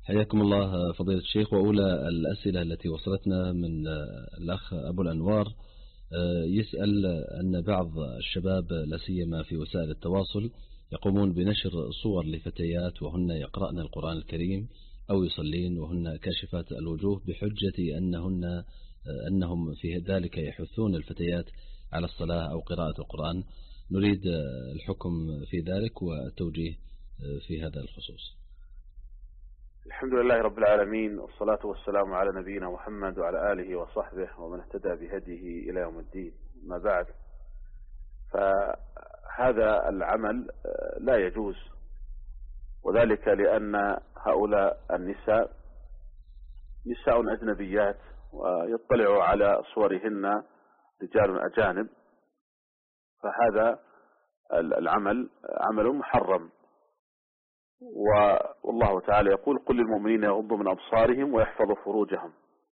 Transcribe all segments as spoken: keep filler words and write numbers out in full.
حياكم الله فضيلة الشيخ. وأولى الأسئلة التي وصلتنا من الأخ أبو الأنوار يسأل أن بعض الشباب لا سيما في وسائل التواصل يقومون بنشر صور لفتيات وهن يقرأن القرآن الكريم أو يصلين وهن كاشفات الوجوه بحجة أنهن أنهم في ذلك يحثون الفتيات على الصلاة أو قراءة القرآن. نريد الحكم في ذلك والتوجيه في هذا الخصوص. الحمد لله رب العالمين، والصلاة والسلام على نبينا محمد وعلى آله وصحبه ومن اهتدى بهديه إلى يوم الدين. ما بعد، فهذا العمل لا يجوز، وذلك لأن هؤلاء النساء نساء أجنبيات ويطلع على صورهن رجال أجانب، فهذا العمل عمل محرم. والله تعالى يقول: قل للمؤمنين يغضوا من أبصارهم ويحفظوا فروجهم.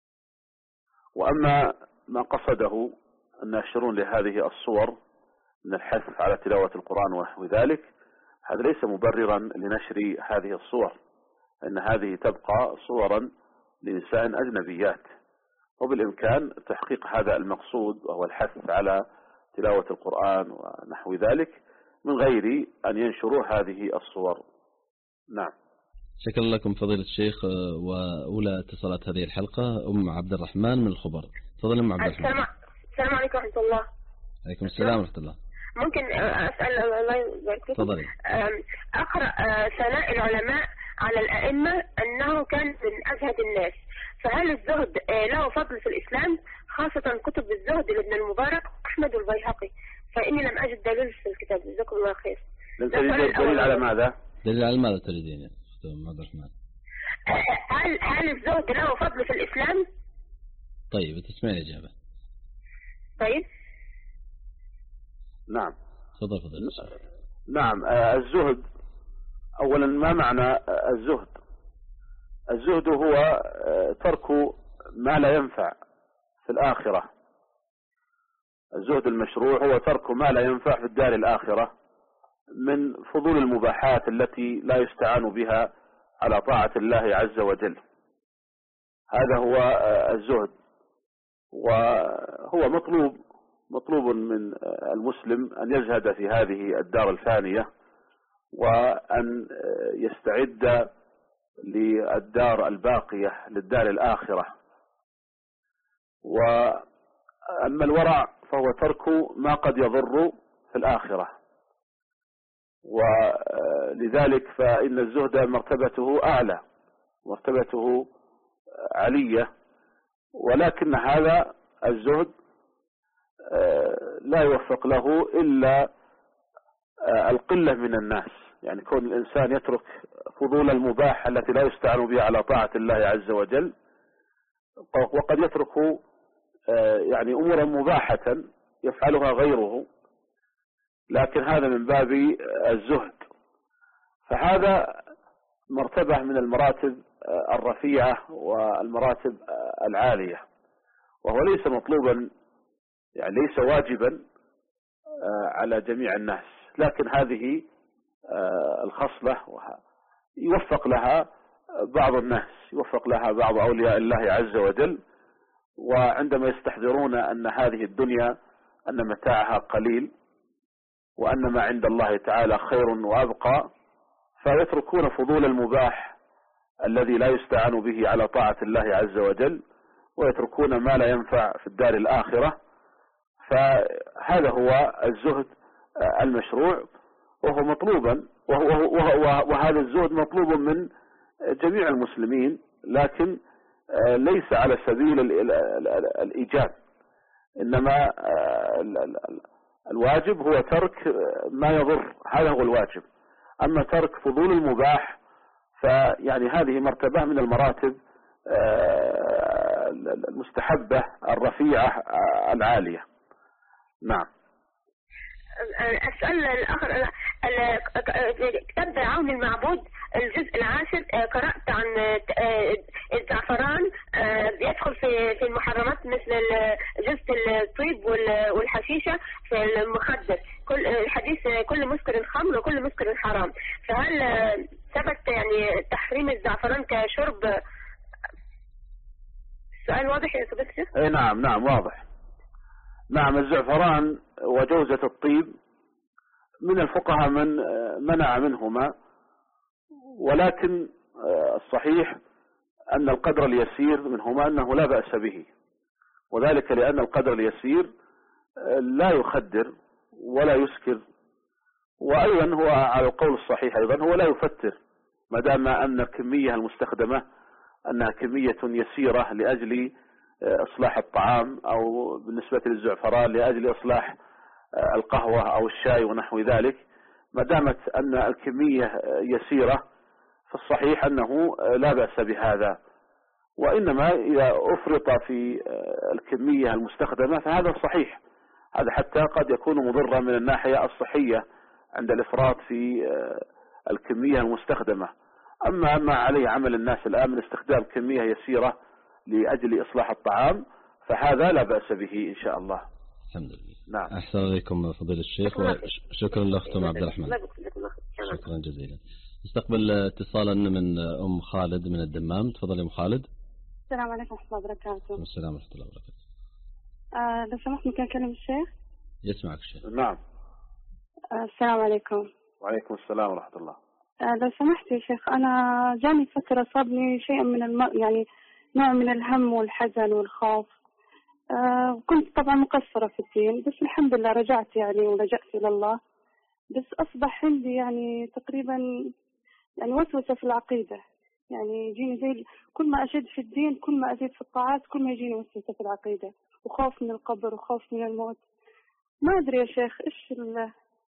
وأما ما قصده الناشرون لهذه الصور من الحث على تلاوة القرآن ونحو ذلك، هذا ليس مبررا لنشر هذه الصور، إن هذه تبقى صورا لنساء أجنبيات، وبالإمكان تحقيق هذا المقصود وهو الحث على تلاوة القرآن ونحو ذلك من غير أن ينشروا هذه الصور. نعم. شكرا لكم فضيلة الشيخ. وأولى اتصالات هذه الحلقة أم عبد الرحمن من الخبر. تفضل أم عبد الرحمن. السلام عليكم ورحمة الله. عليكم السلام ورحمة الله. ممكن أسأل الله يبارك فيكم؟ تفضلي. أقرأ ثناء العلماء على الأئمة أنه كان من أزهد الناس، فهل الزهد له فضل في الإسلام، خاصة كتب الزهد لابن المبارك أحمد والبيهقي؟ فإني لم أجد دليل في الكتاب. جزاكم الله خير. دليل على ماذا؟ دليل على ماذا تريدين يا أم عبد الرحمن؟ هل هل الزهد له فضل في الإسلام؟ طيب تسمعين الإجابة. طيب. نعم. تفضل فضل. نعم. الزهد أولا، ما معنى الزهد؟ الزهد هو ترك ما لا ينفع في الآخرة. الزهد المشروع هو ترك ما لا ينفع في الدار الآخرة من فضول المباحات التي لا يستعان بها على طاعة الله عز وجل. هذا هو الزهد، وهو مطلوب مطلوب من المسلم أن يزهد في هذه الدار الفانية، وأن يستعد للدار الباقية، للدار الآخرة. وأما الورع فهو ترك ما قد يضر في الآخرة، ولذلك فإن الزهد مرتبته أعلى، مرتبته علية، ولكن هذا الزهد لا يوفق له إلا القلة من الناس. يعني كون الإنسان يترك فضول المباح التي لا يستعان بها على طاعة الله عز وجل، وقد يترك يعني أمورا مباحة يفعلها غيره، لكن هذا من باب الزهد. فهذا مرتبة من المراتب الرفيعة والمراتب العالية، وهو ليس مطلوبا، يعني ليس واجبا على جميع الناس، لكن هذه الخصلة يوفق لها بعض الناس، يوفق لها بعض أولياء الله عز وجل، وعندما يستحضرون أن هذه الدنيا أن متاعها قليل وأن ما عند الله تعالى خير وأبقى، فيتركون فضول المباح الذي لا يستعان به على طاعة الله عز وجل، ويتركون ما لا ينفع في الدار الآخرة. فهذا هو الزهد المشروع، وهو مطلوبا، وهو وهو وهذا الزهد مطلوب من جميع المسلمين، لكن ليس على سبيل الإيجاب، إنما الواجب هو ترك ما يضر، هذا هو الواجب. أما ترك فضول المباح فيعني هذه مرتبة من المراتب المستحبة الرفيعة العالية. نعم. السؤال الآخر، كتاب عون المعبود الجزء العاشر قرأت عن الزعفران بيدخل في في المحرمات مثل جزء الطيب والحشيشة في المخدر، كل الحديث كل مسكر خمر وكل مسكر حرام، فهل ثبت يعني تحريم الزعفران كشرب؟ السؤال واضح يا سيدي الشيخ؟ اي نعم نعم واضح. نعم الزعفران وجوزة الطيب من الفقهاء من منع منهما، ولكن الصحيح أن القدر اليسير منهما أنه لا بأس به، وذلك لأن القدر اليسير لا يخدر ولا يسكر، وأيضا هو على القول الصحيح أيضا هو لا يفتر، ما دام أن الكمية المستخدمة أنها كمية يسيرة لأجل إصلاح الطعام، أو بالنسبة للزعفران لأجل إصلاح القهوة أو الشاي ونحو ذلك، ما دامت أن الكمية يسيرة فالصحيح أنه لا بأس بهذا. وإنما إذا أفرط في الكمية المستخدمة فهذا صحيح، هذا حتى قد يكون مضرا من الناحية الصحية عند الإفراط في الكمية المستخدمة. أما ما عليه عمل الناس الآن من استخدام كمية يسيرة لأجل إصلاح الطعام فهذا لا بأس به إن شاء الله. الحمد لله. نعم. أحسن إليكم فضيلة الشيخ، وشكرا لأختم عبد الرحمن. شكرا جزيلا. نستقبل اتصالا من أم خالد من الدمام. تفضل يا أم خالد. السلام عليكم ورحمة الله وبركاته. السلام ورحمة الله وبركاته. آه لو سمحت ممكن أكلم الشيخ؟ يسمعك الشيخ. نعم. آه السلام عليكم. وعليكم السلام ورحمة الله. آه لو سمحت يا شيخ، أنا جاني فترة صابني شيء من الم... يعني نوع من الهم والحزن والخوف. آه كنت طبعا مقصرة في الدين، بس الحمد لله رجعت يعني ولجأت إلى الله، بس أصبح عندي يعني تقريبا يعني وسوسة في العقيدة، يعني يجيني زي كل ما أشد في الدين كل ما أزيد في الطاعات كل ما يجيني وسوسة في العقيدة، وخوف من القبر وخوف من الموت. ما أدري يا شيخ إيش ال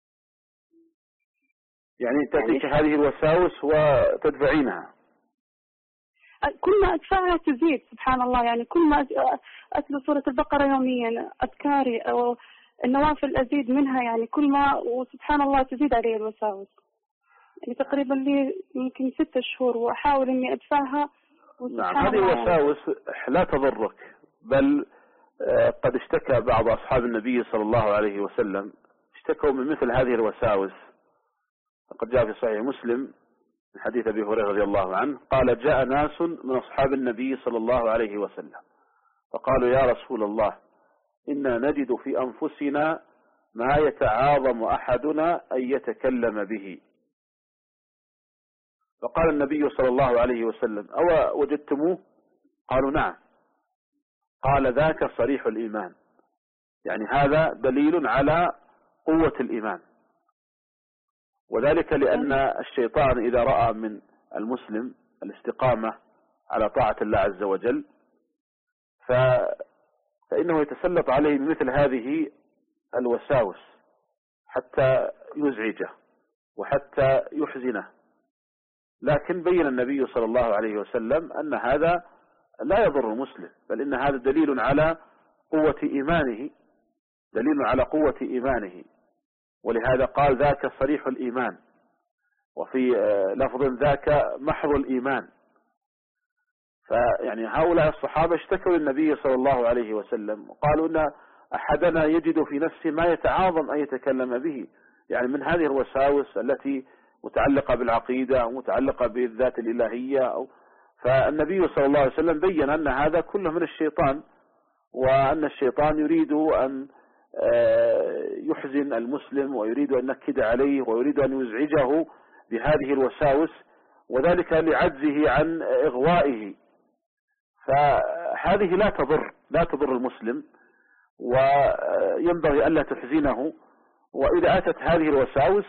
يعني تأتيك يعني هذه الوساوس وتدفعينها؟ كل ما أدفعها تزيد سبحان الله، يعني كل ما أتلو سورة البقرة يوميا، أذكاري أو النوافل أزيد منها، يعني كل ما وسبحان الله تزيد علي الوساوس. يعني تقريبا لي يمكن ستة شهور وأحاول إني أدفعها. نعم هذه الوساوس لا تضرك، بل قد اشتكى بعض أصحاب النبي صلى الله عليه وسلم اشتكوا من مثل هذه الوساوس. قد جاء في صحيح مسلم من حديث أبي هريرة رضي الله عنه قال جاء ناس من أصحاب النبي صلى الله عليه وسلم فقالوا يا رسول الله إنا نجد في أنفسنا ما يتعاظم أحدنا أن يتكلم به. فقال النبي صلى الله عليه وسلم أو وجدتموه؟ قالوا نعم. قال ذاك صريح الإيمان، يعني هذا دليل على قوة الإيمان، وذلك لأن الشيطان إذا رأى من المسلم الاستقامة على طاعة الله عز وجل ف... فإنه يتسلط عليه مثل هذه الوساوس حتى يزعجه وحتى يحزنه. لكن بين النبي صلى الله عليه وسلم أن هذا لا يضر المسلم، بل إن هذا دليل على قوة إيمانه، دليل على قوة إيمانه، ولهذا قال ذاك صريح الإيمان، وفي لفظ ذاك محض الإيمان. فيعني هؤلاء الصحابة اشتكوا للنبي صلى الله عليه وسلم وقالوا أن أحدنا يجد في نفسه ما يتعاظم أن يتكلم به، يعني من هذه الوساوس التي متعلقة بالعقيدة ومتعلقة بالذات الإلهية أو فالنبي صلى الله عليه وسلم بين أن هذا كله من الشيطان، وأن الشيطان يريد أن يحزن المسلم ويريد أن ينكد عليه ويريد أن يزعجه بهذه الوساوس، وذلك لعجزه عن إغوائه. فهذه لا تضر لا تضر المسلم، وينبغي ألا تحزنه. وإذا أتت هذه الوساوس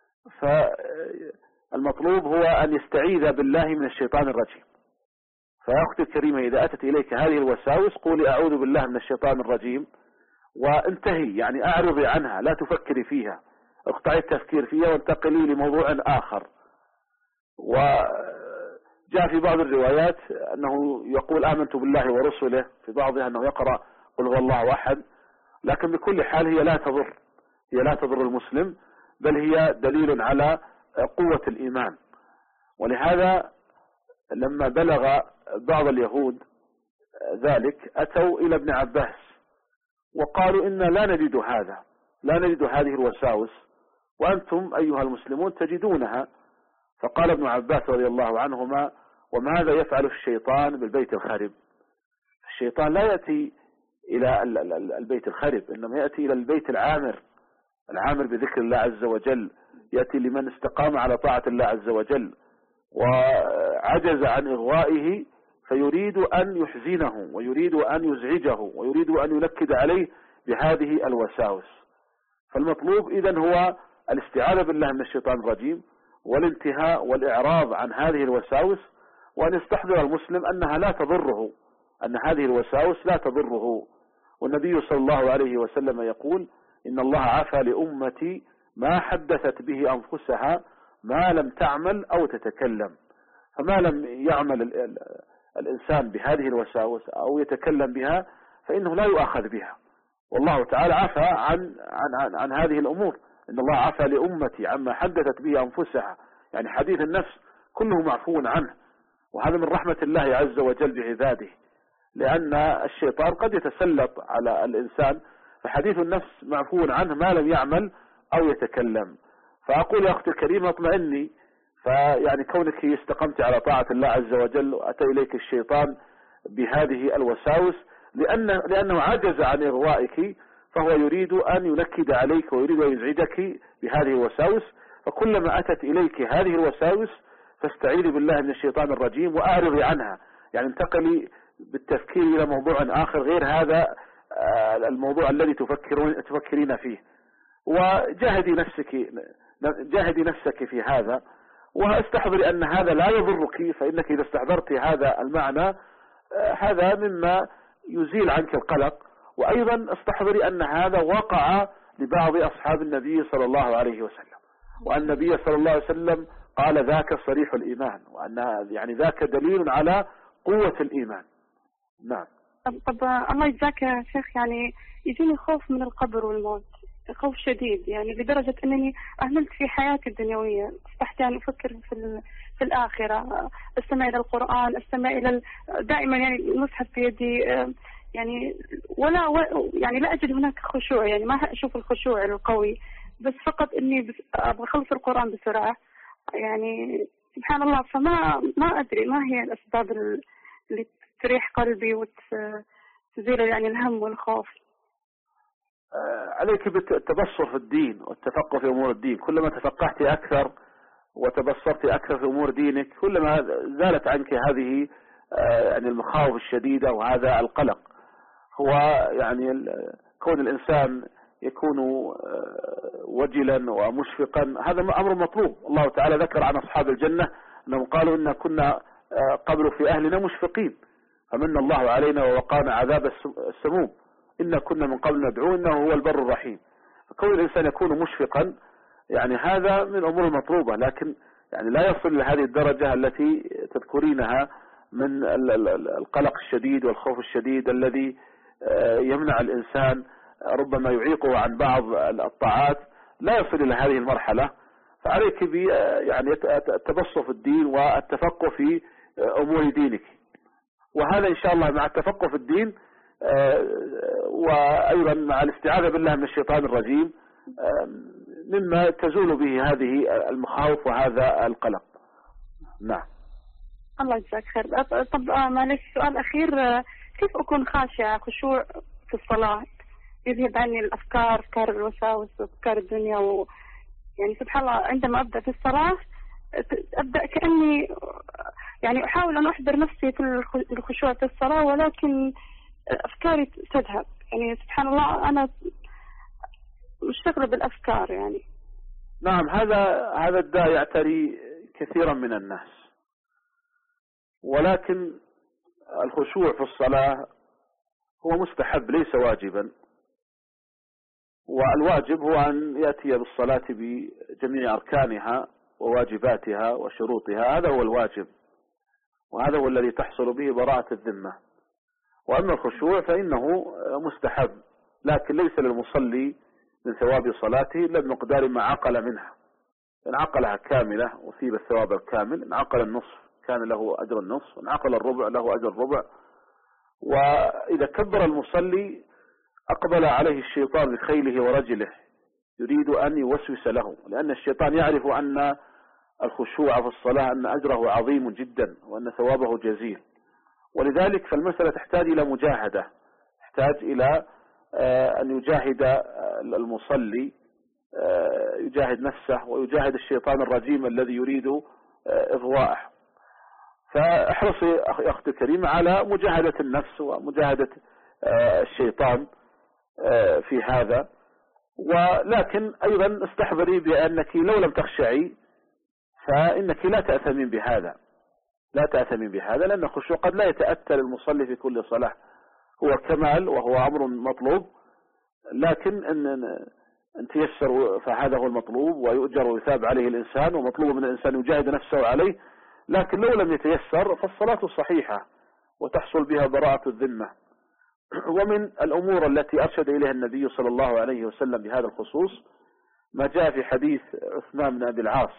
فالمطلوب هو أن يستعيذ بالله من الشيطان الرجيم. فيا أختي الكريمة إذا أتت إليك هذه الوساوس قولي أعوذ بالله من الشيطان الرجيم وانتهي، يعني أعرضي عنها، لا تفكري فيها، اقطعي التفكير فيها وانتقلي لموضوع آخر. وجاء في بعض الروايات أنه يقول آمنت بالله ورسله، في بعضها أنه يقرأ قل هو الله أحد، لكن بكل حال هي لا تضر، هي لا تضر المسلم، بل هي دليل على قوة الإيمان. ولهذا لما بلغ بعض اليهود ذلك أتوا إلى ابن عباس وقالوا إنا لا نجد هذا، لا نجد هذه الوساوس، وأنتم أيها المسلمون تجدونها. فقال ابن عباس رضي الله عنهما: وماذا يفعل الشيطان بالبيت الخرب؟ الشيطان لا يأتي إلى البيت الخرب، إنما يأتي إلى البيت العامر، العامر بذكر الله عز وجل، يأتي لمن استقام على طاعة الله عز وجل وعجز عن إغوائه، فيريد أن يحزنه ويريد أن يزعجه ويريد أن ينكد عليه بهذه الوساوس. فالمطلوب إذن هو الاستعاذة بالله من الشيطان الرجيم والانتهاء والإعراض عن هذه الوساوس، وأن يستحضر المسلم أنها لا تضره، أن هذه الوساوس لا تضره. والنبي صلى الله عليه وسلم يقول: إن الله عفى لأمتي ما حدثت به أنفسها ما لم تعمل أو تتكلم. فما لم يعمل الإنسان بهذه الوساوس أو يتكلم بها فإنه لا يؤاخذ بها، والله تعالى عفى عن, عن, عن, عن هذه الأمور. إن الله عفى لأمتي عما حدثت به أنفسها، يعني حديث النفس كله معفو عنه، وهذا من رحمة الله عز وجل بعباده، لأن الشيطان قد يتسلط على الإنسان، فحديث النفس معفو عنه ما لم يعمل أو يتكلم. فأقول يا أختي الكريمة اطمئني، فيعني كونك استقمت على طاعة الله عز وجل وأتى إليك الشيطان بهذه الوساوس لأن لأنه عجز عن إغوائك، فهو يريد أن ينكد عليك ويريد أن يزعجك بهذه الوساوس. فكلما أتت إليك هذه الوساوس فاستعيذي بالله من الشيطان الرجيم وأعرضي عنها، يعني انتقلي بالتفكير إلى موضوع آخر غير هذا الموضوع الذي تفكرون تفكرين فيه، وجاهدي نفسك جاهدي نفسك في هذا، واستحضري أن هذا لا يضرك، فإنك إذا استحضرت هذا المعنى هذا مما يزيل عنك القلق. وأيضا استحضري أن هذا وقع لبعض أصحاب النبي صلى الله عليه وسلم، وأن النبي صلى الله عليه وسلم قال ذاك صريح الإيمان، وأن يعني ذاك دليل على قوة الإيمان. نعم. طب الله يجزاك يا شيخ، يعني يجيني خوف من القبر والموت، خوف شديد، يعني لدرجة أنني أهملت في حياتي الدنيوية، أصبحت يعني أفكر في في الآخرة، استمع إلى القرآن، استمع إلى دائما يعني المصحف في يدي، يعني ولا يعني لا أجد هناك خشوع، يعني ما أشوف الخشوع القوي، بس فقط إني أبغى أخلص القرآن بسرعة، يعني سبحان الله. فما ما أدري ما هي الأسباب اللي تريح قلبي وتزيل يعني الهم والخوف. عليك بالتبصر في الدين والتفقه في أمور الدين، كلما تفقهت أكثر وتبصرت أكثر في أمور دينك كلما زالت عنك هذه يعني المخاوف الشديدة وهذا القلق. هو يعني كون الإنسان يكون وجلا ومشفقا هذا أمر مطلوب. الله تعالى ذكر عن أصحاب الجنة أنهم قالوا إن كنا قبل في أهلنا مشفقين فمن الله علينا ووقانا عذاب السموم إن كنا من قبل ندعوه إنه هو البر الرحيم. فكون الإنسان يكون مشفقا يعني هذا من الأمور المطلوبة، لكن يعني لا يصل لهذه الدرجة التي تذكرينها من القلق الشديد والخوف الشديد الذي يمنع الإنسان ربما يعيقه عن بعض الطاعات، لا يصل إلى هذه المرحلة. فعليك ب يعني التبصر في الدين والتفقه في أمور دينك، وهذا إن شاء الله مع التفقه في الدين وأيضا مع الاستعاذة بالله من الشيطان الرجيم مما تزول به هذه المخاوف وهذا القلق. نعم. الله يجزاك خير. طب معلش سؤال أخير، كيف أكون خاشعة خشوع في الصلاة يذهب عني الأفكار، أفكار الوساوس وأفكار الدنيا و... يعني سبحان الله عندما أبدأ في الصلاة أبدأ كأني يعني أحاول أن أحضر نفسي في الخشوع في الصلاة، ولكن أفكاري تذهب، يعني سبحان الله أنا مشتغلة بالأفكار يعني. نعم، هذا هذا الداء يعتري كثيرا من الناس، ولكن الخشوع في الصلاة هو مستحب ليس واجبا، والواجب هو أن يأتي بالصلاة بجميع أركانها وواجباتها وشروطها، هذا هو الواجب وهذا هو الذي تحصل به براءة الذمة. وأما الخشوع فإنه مستحب، لكن ليس للمصلي من ثواب صلاته إلا بمقدار ما عقل منها. إن عقلها كاملة أثيب الثواب الكامل، إن عقل النصف كان له أجر النصف، إن عقل الربع له أجر الربع. وإذا كبر المصلي أقبل عليه الشيطان بخيله ورجله يريد أن يوسوس له، لأن الشيطان يعرف أن الخشوع في الصلاة أن أجره عظيم جدا وأن ثوابه جزيل، ولذلك فالمسألة تحتاج إلى مجاهدة، تحتاج إلى أن يجاهد المصلي، يجاهد نفسه ويجاهد الشيطان الرجيم الذي يريد إغواءه. فاحرصي يا أختي الكريمة على مجاهدة النفس ومجاهدة الشيطان في هذا، ولكن أيضا استحضري بأنك لو لم تخشعي فإنك لا تأثمين بهذا، لا تأثمين بهذا، لأن الخشوع قد لا يتأتى للمصلي في كل صلاة، هو كمال وهو أمر مطلوب، لكن إن, إن تيسر فهذا هو المطلوب ويؤجر ويثاب عليه الإنسان، ومطلوب من الإنسان يجاهد نفسه عليه. لكن لو لم يتيسر فالصلاة صحيحة وتحصل بها براءة الذمة. ومن الأمور التي أرشد إليها النبي صلى الله عليه وسلم بهذا الخصوص ما جاء في حديث عثمان بن أبي العاص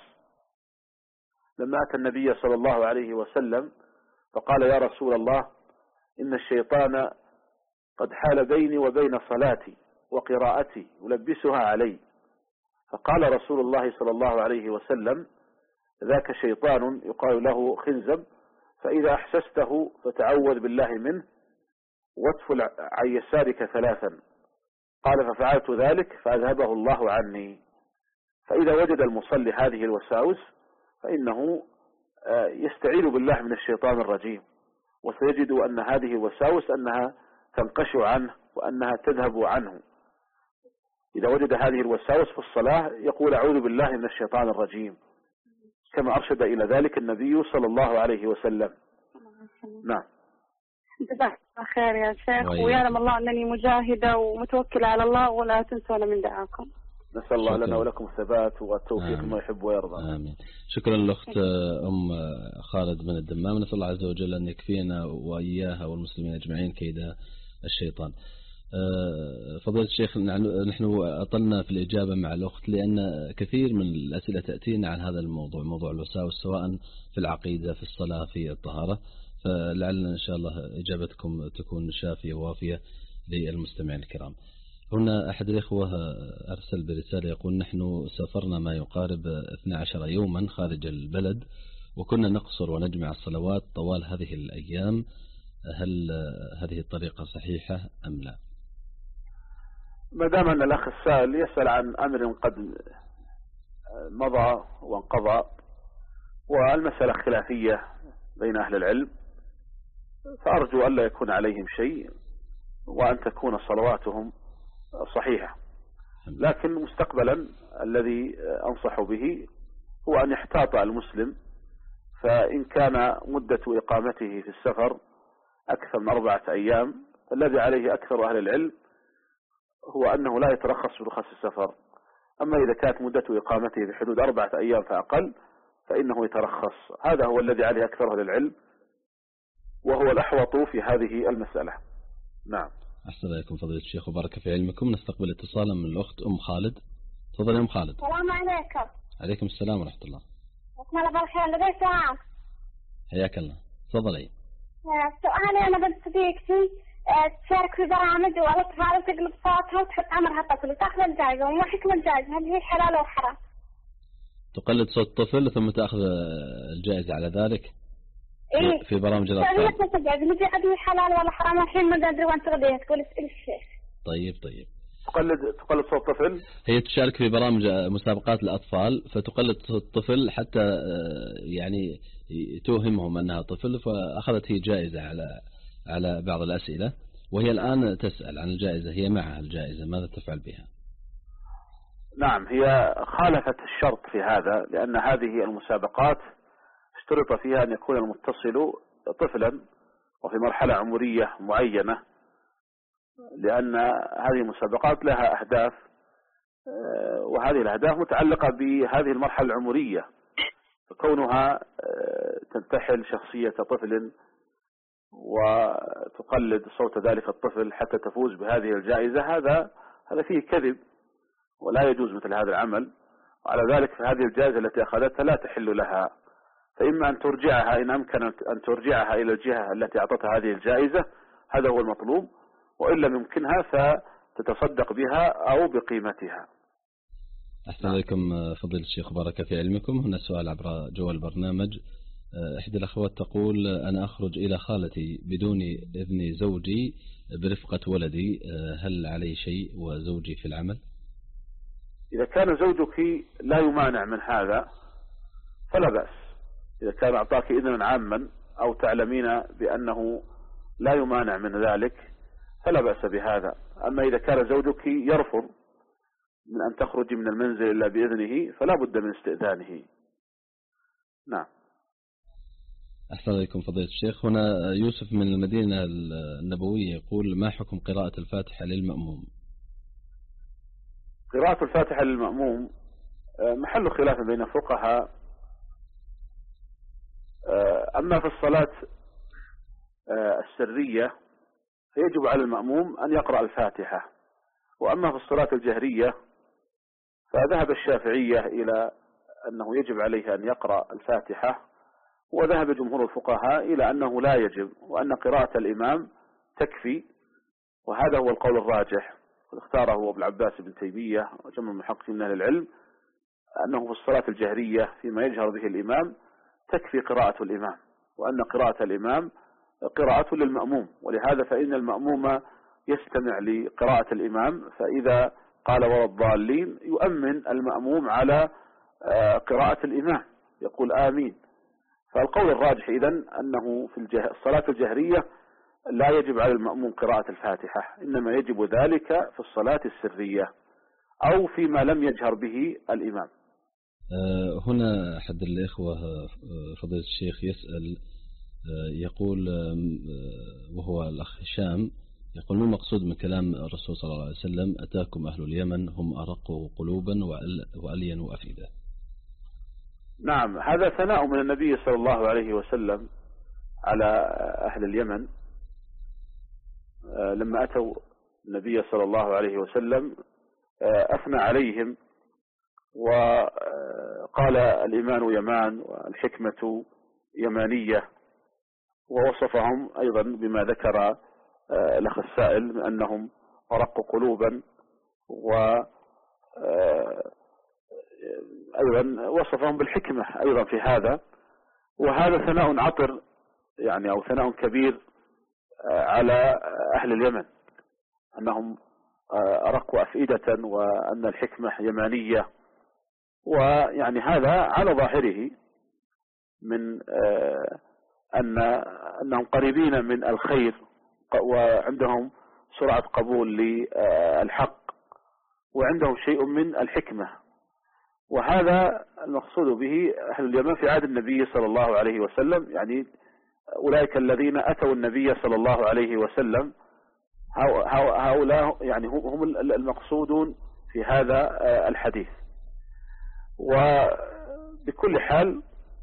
لما أتى النبي صلى الله عليه وسلم فقال: يا رسول الله، إن الشيطان قد حال بيني وبين صلاتي وقراءتي يلبسها علي. فقال رسول الله صلى الله عليه وسلم: ذاك شيطان يقال له خنزب، فإذا أحسسته فتعوذ بالله منه وادفل عن يسارك ثلاثا. قال: ففعلت ذلك فأذهبه الله عني. فإذا وجد المصلي هذه الوساوس فإنه يستعيذ بالله من الشيطان الرجيم، وسيجد أن هذه الوساوس أنها تنقشع عنه وأنها تذهب عنه. إذا وجد هذه الوساوس في الصلاة يقول: أعوذ بالله من الشيطان الرجيم، كما أرشد إلى ذلك النبي صلى الله عليه وسلم. نعم. جزاك الله خير يا شيخ، ويعلم الله أنني مجاهدة ومتوكلة على الله، ولا تنسون من دعاكم. نسأل الله لنا ولكم الثبات والتوفيق ما يحب ويرضى. آمين. شكرا للأخت أم خالد من الدمام، نسأل الله عز وجل أن يكفينا وإياها والمسلمين أجمعين كيد الشيطان. فضيلة الشيخ، نحن أطلنا في الإجابة مع الأخت لأن كثير من الأسئلة تأتينا عن هذا الموضوع، موضوع الوساوس، سواء في العقيدة، في الصلاة، في الطهارة، فلعلنا إن شاء الله إجابتكم تكون شافية ووافية للمستمعين الكرام. هنا أحد الإخوة أرسل برسالة يقول: نحن سافرنا ما يقارب اثني عشر يوما خارج البلد، وكنا نقصر ونجمع الصلوات طوال هذه الأيام، هل هذه الطريقة صحيحة أم لا؟ ما دام أن الأخ السائل يسأل عن أمر قد مضى وانقضى والمسألة خلافية بين أهل العلم، فأرجو ألا يكون عليهم شيء وأن تكون صلواتهم صحيحة. لكن مستقبلا الذي أنصح به هو أن يحتاط المسلم، فإن كان مدة إقامته في السفر أكثر من أربعة أيام فالذي عليه أكثر أهل العلم هو أنه لا يترخص في رخص السفر. أما إذا كانت مدة إقامته في حدود أربعة أيام فأقل فإنه يترخص. هذا هو الذي عليه أكثر أهل العلم وهو الأحوط في هذه المسألة. نعم. أحسن إليكم فضيلة الشيخ وبارك في علمكم. نستقبل اتصالا من الأخت أم خالد. تفضل يا أم خالد. السلام عليكم. عليكم السلام ورحمة الله. بسم الله بالخير. لدي سؤال. حياك الله. تفضلي. سؤالي أنا بنت صديقتي تشارك في برامج وأطفال وتقلب صوتها وتحط أمرها طفل وتأخذ الجائزة، وما حكم الجائزة؟ هل هي حلال أو حرام؟ تقلد صوت الطفل ثم تأخذ الجائزة على ذلك؟ إيه؟ في برامج الأطفال. هي تأخذ الجائزة، نجي أدري حلال ولا حرام، الحين ما أدري وين تغذيها، تقول اسأل الشيخ. طيب طيب. تقلد تقلد صوت الطفل؟ هي تشارك في برامج مسابقات الأطفال فتقلد صوت الطفل حتى يعني توهمهم أنها طفل، فأخذت هي جائزة على على بعض الأسئلة، وهي الآن تسأل عن الجائزة، هي معها الجائزة، ماذا تفعل بها؟ نعم، هي خالفت الشرط في هذا، لأن هذه المسابقات اشترط فيها أن يكون المتصل طفلا وفي مرحلة عمرية معينة، لأن هذه المسابقات لها أهداف، وهذه الأهداف متعلقة بهذه المرحلة العمرية، فكونها تنتحل شخصية طفل وتقلد صوت ذلك الطفل حتى تفوز بهذه الجائزة، هذا هذا فيه كذب، ولا يجوز مثل هذا العمل. وعلى ذلك فهذه الجائزة التي أخذتها لا تحل لها، فإما أن ترجعها إن أمكن أن ترجعها إلى الجهة التي أعطتها هذه الجائزة، هذا هو المطلوب، وإن لم يمكنها فتتصدق بها أو بقيمتها. أحسن عليكم فضيلة الشيخ، بارك في علمكم. هنا سؤال عبر جوال البرنامج. إحدى الأخوات تقول: أنا أخرج إلى خالتي بدون إذن زوجي برفقة ولدي، هل علي شيء وزوجي في العمل؟ إذا كان زوجك لا يمانع من هذا فلا بأس. إذا كان أعطاك إذنا عاما أو تعلمين بأنه لا يمانع من ذلك فلا بأس بهذا. أما إذا كان زوجك يرفض من أن تخرج من المنزل إلا بإذنه فلا بد من استئذانه. نعم. أحسن عليكم فضيلة الشيخ. هنا يوسف من المدينة النبوية يقول: ما حكم قراءة الفاتحة للمأموم؟ قراءة الفاتحة للمأموم محل خلاف بين الفقهاء. أما في الصلاة السرية فيجب على المأموم أن يقرأ الفاتحة، وأما في الصلاة الجهرية فذهب الشافعية إلى أنه يجب عليه أن يقرأ الفاتحة، وذهب جمهور الفقهاء إلى أنه لا يجب، وأن قراءة الإمام تكفي، وهذا هو القول الراجح اختاره ابن العباس بن تيمية وجمع المحققين من أهل العلم، أنه في الصلاة الجهرية فيما يجهر به الإمام تكفي قراءة الإمام، وأن قراءة الإمام قراءة للمأموم، ولهذا فإن المأموم يستمع لقراءة الإمام، فإذا قال ولا الضالين يؤمن المأموم على قراءة الإمام يقول آمين. فالقول الراجح إذن أنه في الصلاة الجهرية لا يجب على المأموم قراءة الفاتحة، إنما يجب ذلك في الصلاة السرية أو فيما لم يجهر به الإمام. هنا أحد الإخوة فضيلة الشيخ يسأل يقول، وهو الأخ هشام يقول: ما المقصود من كلام الرسول صلى الله عليه وسلم: أتاكم أهل اليمن هم أرق قلوبا وألين أفئدة؟ نعم، هذا ثناء من النبي صلى الله عليه وسلم على أهل اليمن. لما أتوا النبي صلى الله عليه وسلم أثنى عليهم وقال: الإيمان يمان والحكمة يمانية، ووصفهم أيضا بما ذكر الأخ السائل من أنهم أرق قلوبا، وأيضا وصفهم بالحكمة أيضا في هذا. وهذا ثناء عطر يعني أو ثناء كبير على أهل اليمن، أنهم أرق أفئدة وأن الحكمة يمانية، ويعني هذا على ظاهره من أن أنهم قريبين من الخير وعندهم سرعة قبول للحق وعندهم شيء من الحكمة، وهذا المقصود به أهل اليمن في عهد النبي صلى الله عليه وسلم. يعني أولئك الذين أتوا النبي صلى الله عليه وسلم هؤلاء يعني هم المقصودون في هذا الحديث. وبكل حال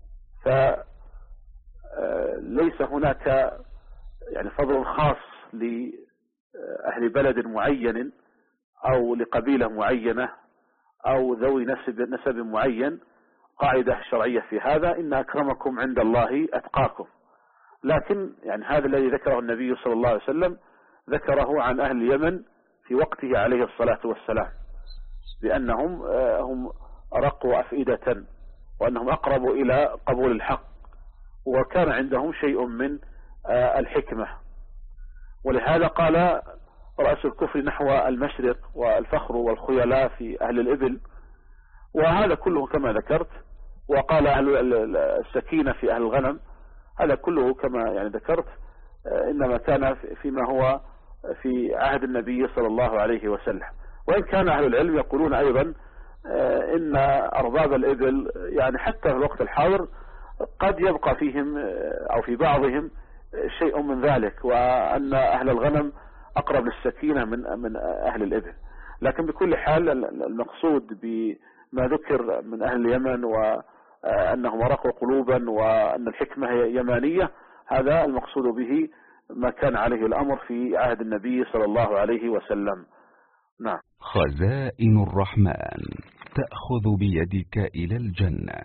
فليس هناك يعني فضل خاص لأهل بلد معين أو لقبيلة معينة أو ذوي نسب, نسب معين. قاعدة شرعية في هذا: إن أكرمكم عند الله أتقاكم. لكن يعني هذا الذي ذكره النبي صلى الله عليه وسلم ذكره عن أهل اليمن في وقته عليه الصلاة والسلام، بأنهم هم أرق أفئدة وأنهم أقرب إلى قبول الحق، وكان عندهم شيء من الحكمة. ولهذا قال رأس الكفر نحو المشرق والفخر والخيلاء في أهل الإبل، وهذا كله كما ذكرت. وقال أهل السكينة في أهل الغنم، هذا كله كما يعني ذكرت إنما كان فيما هو في عهد النبي صلى الله عليه وسلم. وإن كان أهل العلم يقولون أيضا إن أرباب الإبل يعني حتى في الوقت الحاضر قد يبقى فيهم أو في بعضهم شيء من ذلك، وأن أهل الغنم أقرب للسكينة من من أهل الإبل. لكن بكل حال المقصود بما ذكر من أهل اليمن وأنهم أرقوا قلوبا وأن الحكمة يمانية، هذا المقصود به ما كان عليه الأمر في عهد النبي صلى الله عليه وسلم. نعم. خزائن الرحمن تأخذ بيدك إلى الجنة.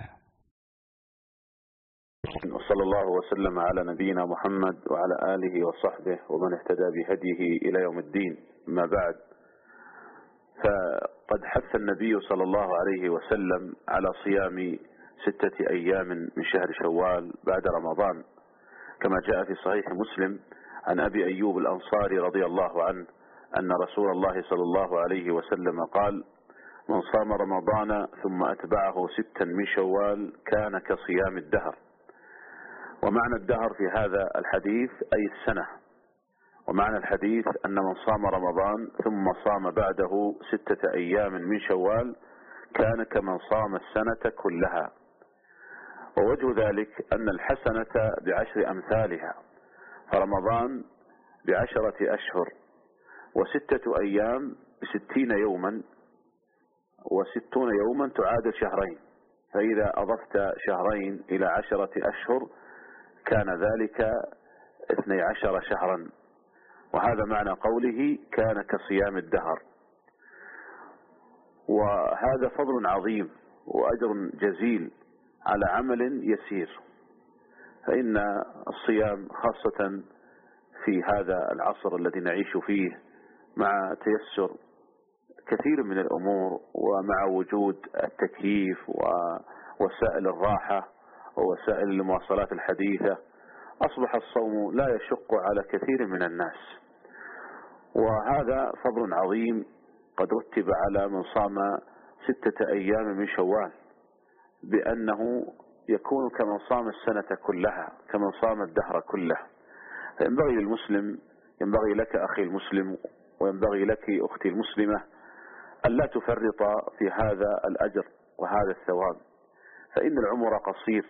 وصلى الله وسلم على نبينا محمد وعلى آله وصحبه ومن اهتدى بهديه إلى يوم الدين. ما بعد، فقد حث النبي صلى الله عليه وسلم على صيام ستة أيام من شهر شوال بعد رمضان، كما جاء في صحيح مسلم عن أبي أيوب الأنصاري رضي الله عنه أن رسول الله صلى الله عليه وسلم قال: من صام رمضان ثم أتبعه ستا من شوال كان كصيام الدهر. ومعنى الدهر في هذا الحديث أي السنة، ومعنى الحديث أن من صام رمضان ثم صام بعده ستة أيام من شوال كان كمن صام السنة كلها. ووجه ذلك أن الحسنة بعشر أمثالها، فرمضان بعشرة أشهر، وستة أيام بستين يوما، وستون يوما تعادل شهرين، فإذا أضفت شهرين إلى عشرة أشهر كان ذلك اثني عشر شهرا. وهذا معنى قوله كان كصيام الدهر. وهذا فضل عظيم وأجر جزيل على عمل يسير، فإن الصيام خاصة في هذا العصر الذي نعيش فيه مع تيسر كثير من الأمور ومع وجود التكييف ووسائل الراحة ووسائل المواصلات الحديثة، أصبح الصوم لا يشق على كثير من الناس. وهذا فضل عظيم قد رتب على من صام ستة أيام من شوال، بأنه يكون كمن صام السنة كلها، كمن صام الدهر كله. فينبغي للمسلم، ينبغي لك أخي المسلم وينبغي لك أختي المسلمة ألا تفرط في هذا الأجر وهذا الثواب، فإن العمر قصير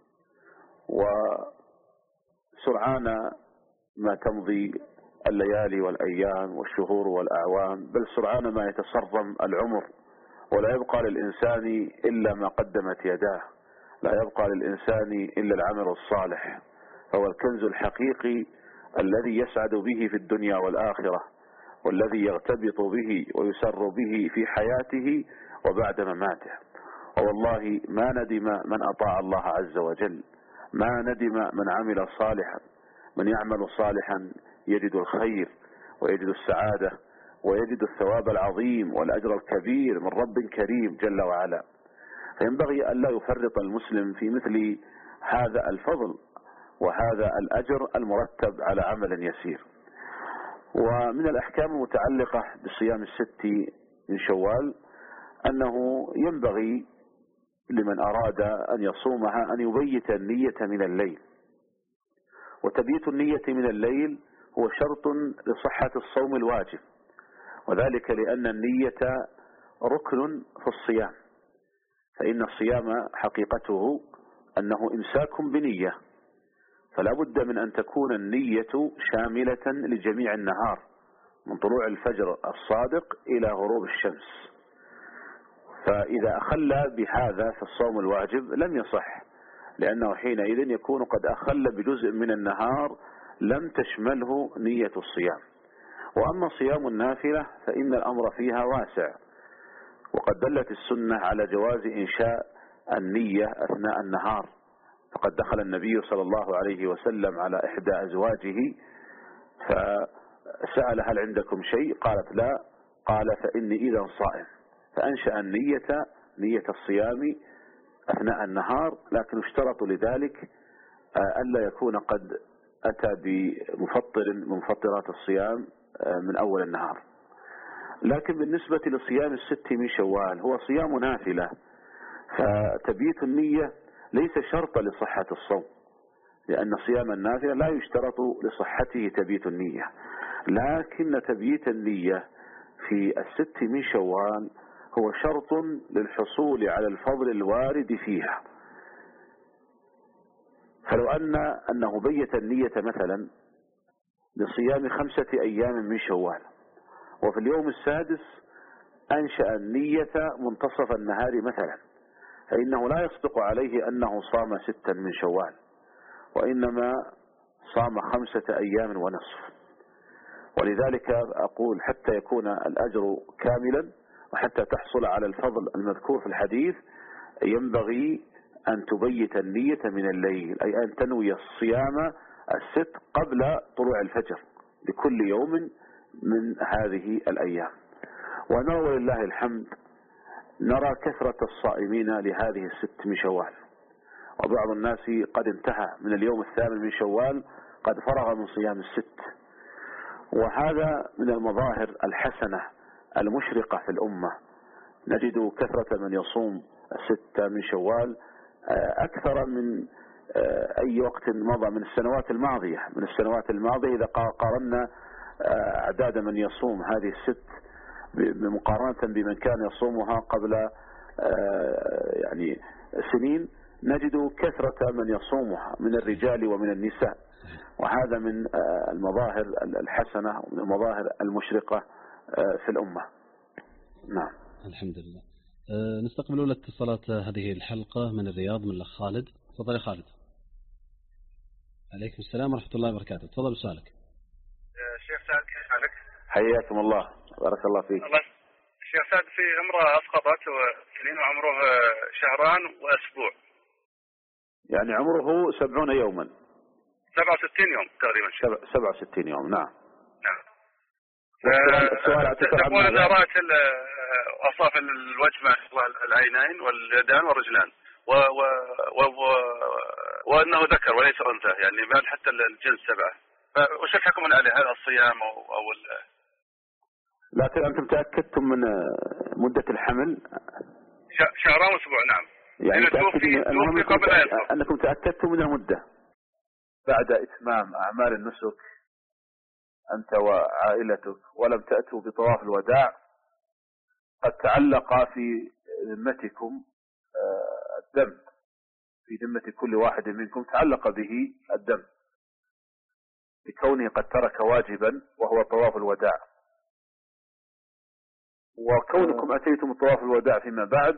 وسرعان ما تمضي الليالي والأيام والشهور والأعوام، بل سرعان ما يتصرم العمر، ولا يبقى للإنسان إلا ما قدمت يداه، لا يبقى للإنسان إلا العمل الصالح، هو الكنز الحقيقي الذي يسعد به في الدنيا والآخرة، والذي يغتبط به ويسر به في حياته وبعد مماته. والله ما ندم من أطاع الله عز وجل، ما ندم من عمل صالحا. من يعمل صالحا يجد الخير ويجد السعادة ويجد الثواب العظيم والأجر الكبير من رب كريم جل وعلا. فينبغي أن لا يفرط المسلم في مثل هذا الفضل وهذا الأجر المرتب على عمل يسير. ومن الأحكام المتعلقة بصيام الست من شوال أنه ينبغي لمن أراد أن يصومها أن يبيت النية من الليل. وتبييت النية من الليل هو شرط لصحة الصوم الواجب، وذلك لأن النية ركن في الصيام، فإن الصيام حقيقته أنه إمساك بنية، فلا بد من أن تكون النية شاملة لجميع النهار من طلوع الفجر الصادق إلى غروب الشمس. فإذا أخل بهذا في الصوم الواجب لم يصح، لأنه حينئذ يكون قد أخل بجزء من النهار لم تشمله نية الصيام. وأما صيام النافلة فإن الأمر فيها واسع، وقد دلت السنة على جواز إنشاء النية أثناء النهار. فقد دخل النبي صلى الله عليه وسلم على إحدى أزواجه فسأل: هل عندكم شيء؟ قالت: لا. قال: فإني إذا صائم. فأنشأ النية نية الصيام أثناء النهار، لكن اشترط لذلك ألا يكون قد أتى بمفطر من مفطرات الصيام من أول النهار. لكن بالنسبة لصيام الست من شوال هو صيام نافلة، فتبييت النية ليس شرطا لصحة الصوم، لأن صيام النافلة لا يشترط لصحته تبييت النية، لكن تبييت النية في الست من شوال هو شرط للحصول على الفضل الوارد فيها. فلو أن أنه بيت النية مثلا لصيام خمسة أيام من شوال، وفي اليوم السادس أنشأ النية منتصف النهار مثلا، فإنه لا يصدق عليه أنه صام ستا من شوال، وإنما صام خمسة أيام ونصف. ولذلك أقول حتى يكون الأجر كاملا وحتى تحصل على الفضل المذكور في الحديث ينبغي أن تبيت النية من الليل، أي أن تنوي الصيام الست قبل طلوع الفجر لكل يوم من هذه الأيام. ونرى ولله الحمد نرى كثرة الصائمين لهذه الست من شوال، وبعض الناس قد انتهى من اليوم الثامن من شوال قد فرغ من صيام الست. وهذا من المظاهر الحسنة المشرقة في الأمة. نجد كثرة من يصوم الستة من شوال أكثر من أي وقت مضى من السنوات الماضية. من السنوات الماضية إذا قارنا أعداد من يصوم هذه الست مقارنة بمن كان يصومها قبل يعني سنين، نجد كثرة من يصومها من الرجال ومن النساء، وهذا من المظاهر الحسنة ومن المظاهر المشرقة في الأمة. نعم الحمد لله. أه نستقبل أولى اتصالات هذه الحلقة من الرياض من الأخ خالد. تفضل يا خالد. عليكم السلام ورحمة الله وبركاته. تفضل بسؤالك. شيخ سعد كيف حالك؟ حياكم الله بارك الله فيك. الله شيخ سعد، في امرأة أسقطت وسنين وعمره شهران وأسبوع، يعني عمره سبعون يوما سبعة وستين يوم تقريبا. سبعة وستين يوم. نعم نعم. السؤال تقول إذا رأت أصاف الوجه ما شاء الله العينين واليدان والرجلان و و و و وأنه ذكر وليس أنثى، يعني بعد حتى الجنس سبعة، وش الحكم عليه؟ هذا الصيام أو أو لكن أنتم تأكدتم من مدة الحمل؟ شهران وأسبوع. نعم. يعني توفي توفي قبل أن يدخل. أنكم تأكدتم من المدة بعد إتمام أعمال النسك أنت وعائلتك ولم تأتوا بطواف الوداع، قد تعلق في ذمتكم الدم، في ذمة كل واحد منكم تعلق به الدم لكونه قد ترك واجبا وهو طواف الوداع. وكونكم أتيتم طواف الوداع فيما بعد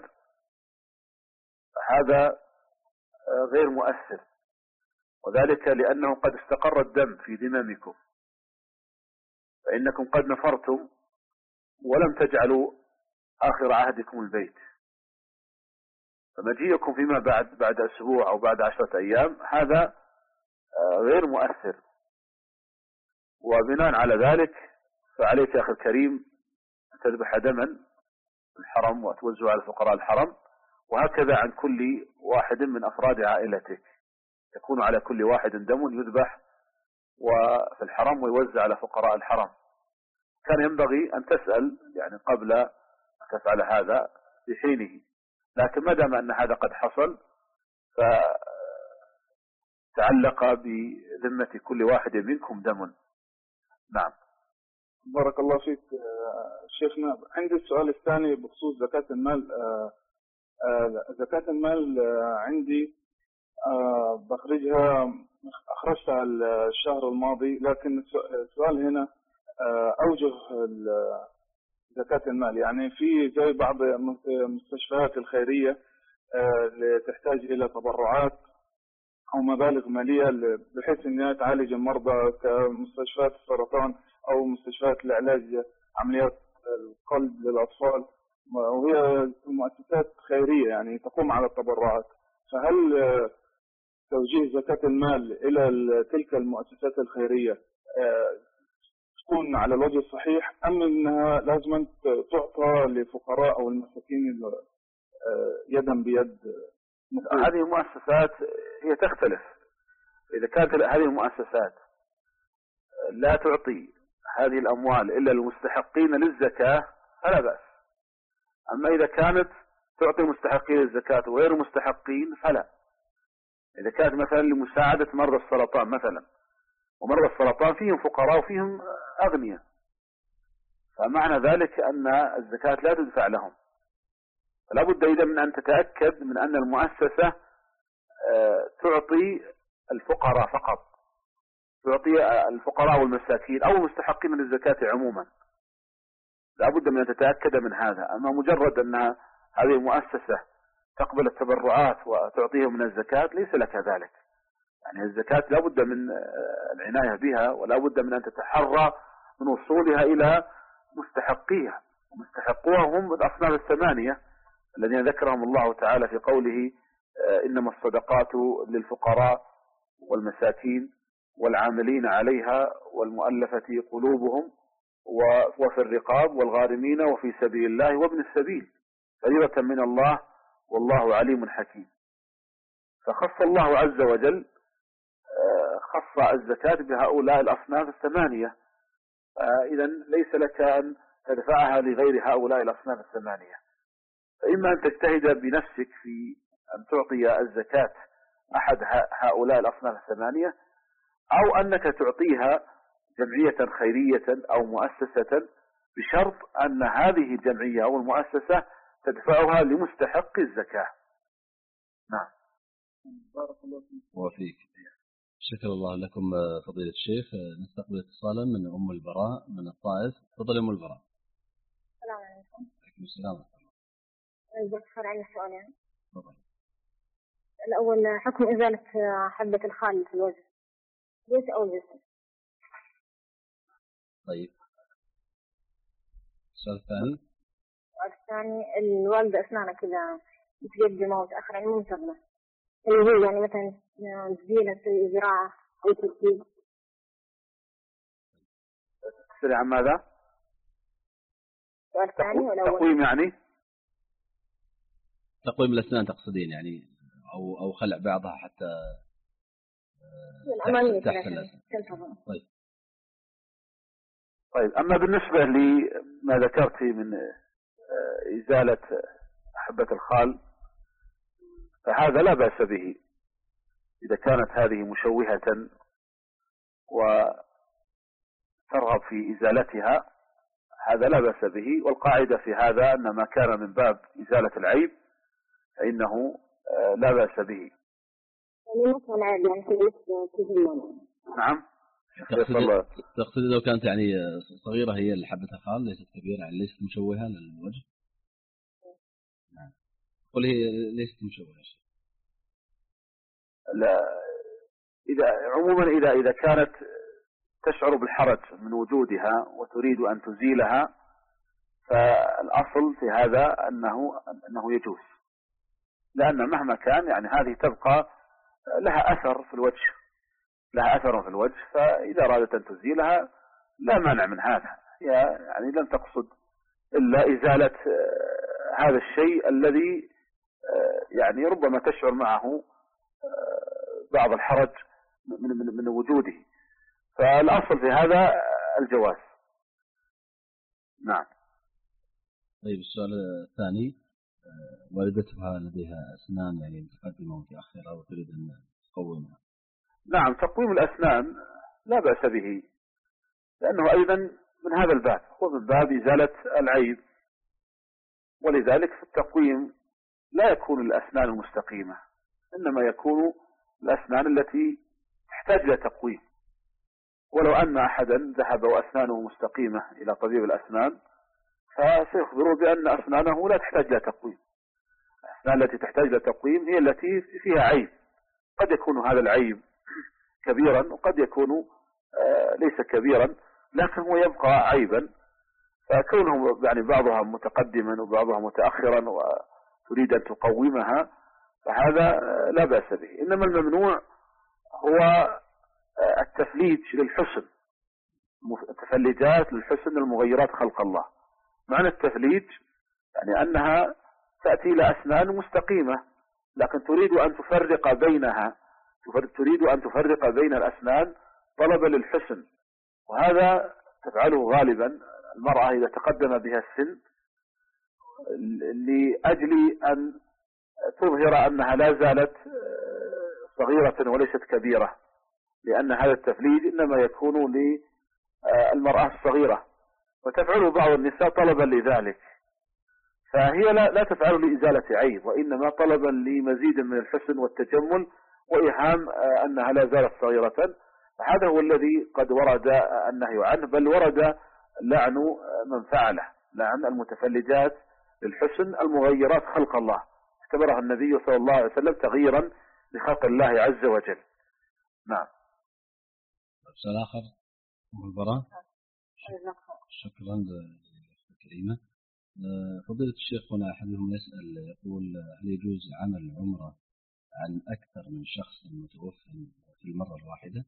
هذا غير مؤثر، وذلك لأنه قد استقر الدم في ذممكم، فإنكم قد نفرتم ولم تجعلوا آخر عهدكم البيت، فمجيئكم فيما بعد بعد أسبوع أو بعد عشرة أيام هذا غير مؤثر. وبناء على ذلك فعليك يا أخي الكريم أن تذبح دما الحرم وتوزع على فقراء الحرم، وهكذا عن كل واحد من أفراد عائلتك، يكون على كل واحد دم يذبح وفي الحرم ويوزع على فقراء الحرم. كان ينبغي أن تسأل يعني قبل أن تفعل هذا بحينه، لكن ما دام أن هذا قد حصل فتعلق بذمة كل واحد منكم دم. نعم. بارك الله فيك شيخنا. عندي السؤال الثاني بخصوص زكاة المال. زكاة المال عندي بخرجها، أخرجتها الشهر الماضي، لكن السؤال هنا أوجه زكاة المال، يعني في زي بعض المستشفيات الخيرية تحتاج إلى تبرعات أو مبالغ مالية بحيث أنها تعالج المرضى كمستشفيات السرطان أو مستشفيات لعلاج عمليات القلب للأطفال، وهي مؤسسات خيرية يعني تقوم على التبرعات. فهل توجيه زكاة المال إلى تلك المؤسسات الخيرية تكون على الوجه الصحيح، أم أنها لازم تعطى لفقراء أو المساكين يدا بيد؟ هذه المؤسسات هي تختلف. إذا كانت هذه المؤسسات لا تعطي هذه الأموال إلا المستحقين للزكاة فلا بأس. أما إذا كانت تعطي المستحقين للزكاة وغير المستحقين فلا. إذا كانت مثلا لمساعدة مرضى السرطان مثلا، ومرضى السرطان فيهم فقراء وفيهم أغنياء، فمعنى ذلك أن الزكاة لا تدفع لهم. فلا بد إذا من أن تتأكد من أن المؤسسة تعطي الفقراء فقط، تعطي الفقراء والمساكين أو المستحقين للزكاة عموما. لا بد من أن تتأكد من هذا. أما مجرد أن هذه المؤسسة تقبل التبرعات وتعطيهم من الزكاة ليس لك ذلك. يعني الزكاة لا بد من العناية بها، ولا بد من أن تتحرى من وصولها إلى مستحقيها. مستحقوها هم الأصناف الثمانية الذين ذكرهم الله تعالى في قوله إنما الصدقات للفقراء والمساكين والعاملين عليها والمؤلفة قلوبهم وفي الرقاب والغارمين وفي سبيل الله وابن السبيل فريضة من الله والله عليم حكيم. فخص الله عز وجل خص الزكاة بهؤلاء الأصناف الثمانية، إذا ليس لك أن تدفعها لغير هؤلاء الأصناف الثمانية. فإما أن تجتهد بنفسك في أن تعطي الزكاة أحد هؤلاء الأصناف الثمانية، أو أنك تعطيها جمعية خيرية أو مؤسسة بشرط أن هذه الجمعية أو المؤسسة تدفعها لمستحق الزكاة. نعم. بارك الله فيك وفيك. شكر الله لكم فضيلة الشيخ. نستقبل اتصالا من أم البراء من الطائف. تفضل أم البراء. السلام عليكم. عليكم السلام ورحمة الله. بخير عن السؤالين. تفضل. الأول حكم إزالة حبة الخال في الوجه ليس أو الجسم. طيب. السؤال الثاني. السؤال الثاني الوالدة أسنانها كذا متقدمة ومتأخرة يعني منتظمة. اللي هي يعني مثلا تزيلة زراعة أو تركيب. تسألي عن ماذا؟ السؤال الثاني والأول. تقويم يعني؟ تقويم الأسنان تقصدين يعني أو أو خلع بعضها حتى الأمامية تحت الأسنان. طيب. طيب أما بالنسبة لما ذكرتي من إزالة حبة الخال فهذا لا بأس به إذا كانت هذه مشوهة وترغب في إزالتها، هذا لا بأس به. والقاعدة في هذا أن ما كان من باب إزالة العيب فإنه لا بأس به. نعم. تقصد لو كانت يعني صغيرة هي حبة الخال ليست كبيرة يعني ليست مشوهة للوجه؟ نعم. قل هي ليست مشوهة. لا، إذا عموما إذا إذا كانت تشعر بالحرج من وجودها وتريد أن تزيلها فالأصل في هذا أنه أنه يجوز، لأن مهما كان يعني هذه تبقى لها أثر في الوجه لها أثر في الوجه فإذا أرادت أن تزيلها لا مانع من هذا. يعني لم تقصد إلا إزالة هذا الشيء الذي يعني ربما تشعر معه بعض الحرج من, من, من وجوده، فالأصل في هذا الجواز. نعم. طيب السؤال الثاني، والدتها لديها أسنان يعني متقدمة ومتأخرة وتريد أن تقومها. نعم، تقويم الأسنان لا بأس به لأنه أيضا من هذا الباب، هو من باب إزالة العيب، ولذلك في التقويم لا يكون الأسنان المستقيمة، إنما يكون الأسنان التي تحتاج إلى تقويم. ولو أن أحدا ذهب وأسنانه مستقيمة إلى طبيب الأسنان فسيخبره بأن أسنانه لا تحتاج إلى تقويم. الأسنان التي تحتاج إلى تقويم هي التي فيها عيب، قد يكون هذا العيب كبيرا وقد يكون ليس كبيرا لكن هو يبقى عيبا، فكونهم يعني بعضها متقدما وبعضها متأخرا وتريد أن تقومها فهذا لا بأس به. إنما الممنوع هو التفليج للحسن، التفلجات للحسن المغيرات خلق الله. معنى التفليج يعني أنها تأتي إلى أسنان مستقيمة لكن تريد أن تفرق بينها، تريد أن تفرق بين الأسنان طلبا للحسن، وهذا تفعله غالبا المرأة إذا تقدم بها السن لأجل أن تظهر أنها لا زالت صغيرة وليست كبيرة، لأن هذا التفليج إنما يكون للمرأة الصغيرة، وتفعله بعض النساء طلبا لذلك، فهي لا, لا تفعل لإزالة عيب وإنما طلبا لمزيد من الحسن والتجمل وإيهام أنها لا زالت صغيرة. هذا هو الذي قد ورد النهي عنه، بل ورد لعن من فعله، لعن المتفلجات للحسن المغيرات خلق الله، اعتبرها النبي صلى الله عليه وسلم تغييرا لخلق الله عز وجل. نعم. سؤال آخر أم البراء. شكرا للأخت الكريمة. فضيلة الشيخ، هنا أحدهم يسأل يقول: هل يجوز عمل عمرة عن أكثر من شخص متوفى في المرة الواحدة؟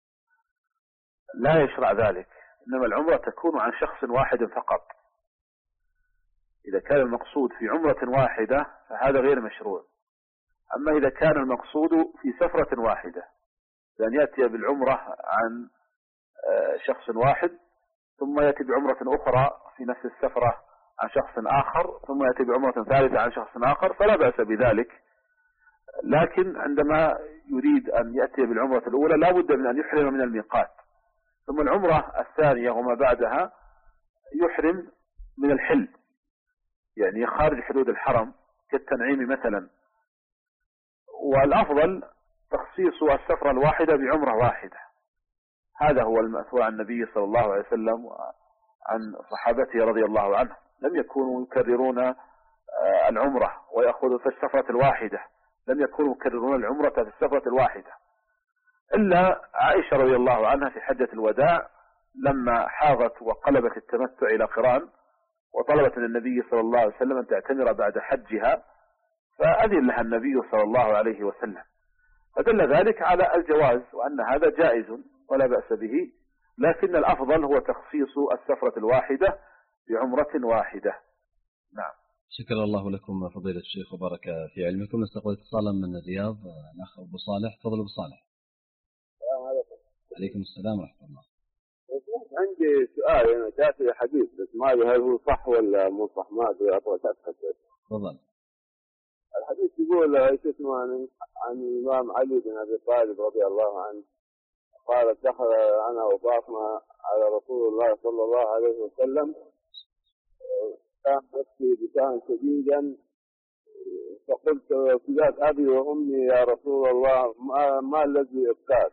لا يشرع ذلك، إنما العمرة تكون عن شخص واحد فقط. إذا كان المقصود في عمرة واحدة فهذا غير مشروع. أما إذا كان المقصود في سفرة واحدة، بأن يأتي بالعمرة عن شخص واحد ثم يأتي بعمرة أخرى في نفس السفرة عن شخص آخر ثم يأتي بعمرة ثالثة عن شخص آخر، فلا بأس بذلك. لكن عندما يريد أن يأتي بالعمرة الأولى لا بد من أن يحرم من الميقات، ثم العمرة الثانية وما بعدها يحرم من الحل، يعني خارج حدود الحرم كالتنعيم مثلا. والأفضل تخصيص السفرة الواحدة بعمرة واحدة. هذا هو المأثور عن النبي صلى الله عليه وسلم عن صحابته رضي الله عنهم، لم يكونوا يكررون العمرة ويأخذوا في السفرة الواحدة، لم يكونوا يكررون العمرة في السفرة الواحدة، إلا عائشة رضي الله عنها في حجة الوداع لما حاضت وقلبت التمتع إلى قران وطلبت من النبي صلى الله عليه وسلم أن تعتمر بعد حجها، فأذن لها النبي صلى الله عليه وسلم، فدل ذلك على الجواز وأن هذا جائز ولا بأس به. لكن الأفضل هو تخصيص السفرة الواحدة بعمرة واحدة. نعم. شكر الله لكم فضيلة الشيخ وبارك في علمكم. نستقبل اتصالا من الرياض، الأخ أبو صالح. تفضل أبو صالح. السلام عليكم. عليكم السلام ورحمة الله. عندي سؤال، أنا جاتني حديث بس ما أدري هل هو صح ولا مو صح، ما أدري، أبغى أتأكد. تفضل. الحديث يقول ايش اسمه عن عن الإمام علي بن أبي طالب رضي الله عنه قال: دخل أنا وفاطمة على رسول الله صلى الله عليه وسلم، كان يبكي بكاء شديدا، فقلت: فداك أبي وأمي يا رسول الله، ما, ما الذي يبكاك؟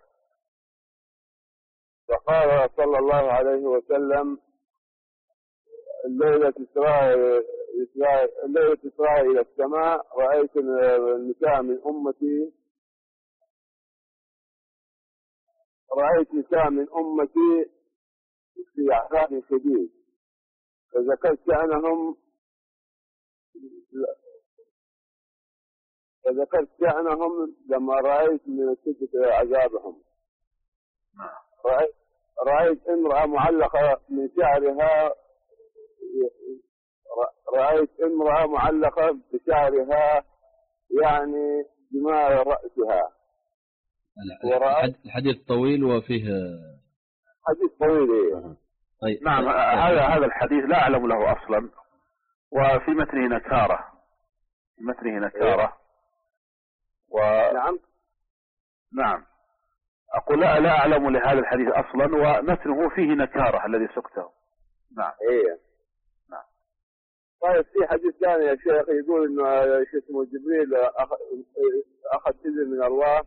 فقال صلى الله عليه وسلم: الليلة إسراء الليلة إسراء إلى السماء رأيت النساء من أمتي رأيت نساء من أمتي في عذاب شديد، فذكرت شأنهم فذكرت شأنهم لما رأيت من شدة عذابهم. رأيت رأيت امرأة معلقة من شعرها رأيت امرأة معلقة بشعرها يعني دماء رأسها. الحديث طويل وفيه حديث طويل. إيه؟ طيب. نعم. هذا هذا الحديث لا أعلم له أصلا، وفي متنه نكارة، في متنه نكارة. و... نعم نعم أقول لا لا أعلم لهذا الحديث أصلا، ومتنه فيه نكارة الذي سكته. نعم. إيه. نعم. طيب، في حديث ثاني يا شيخ يقول إنه شو اسمه جبريل أخذ إذن من الله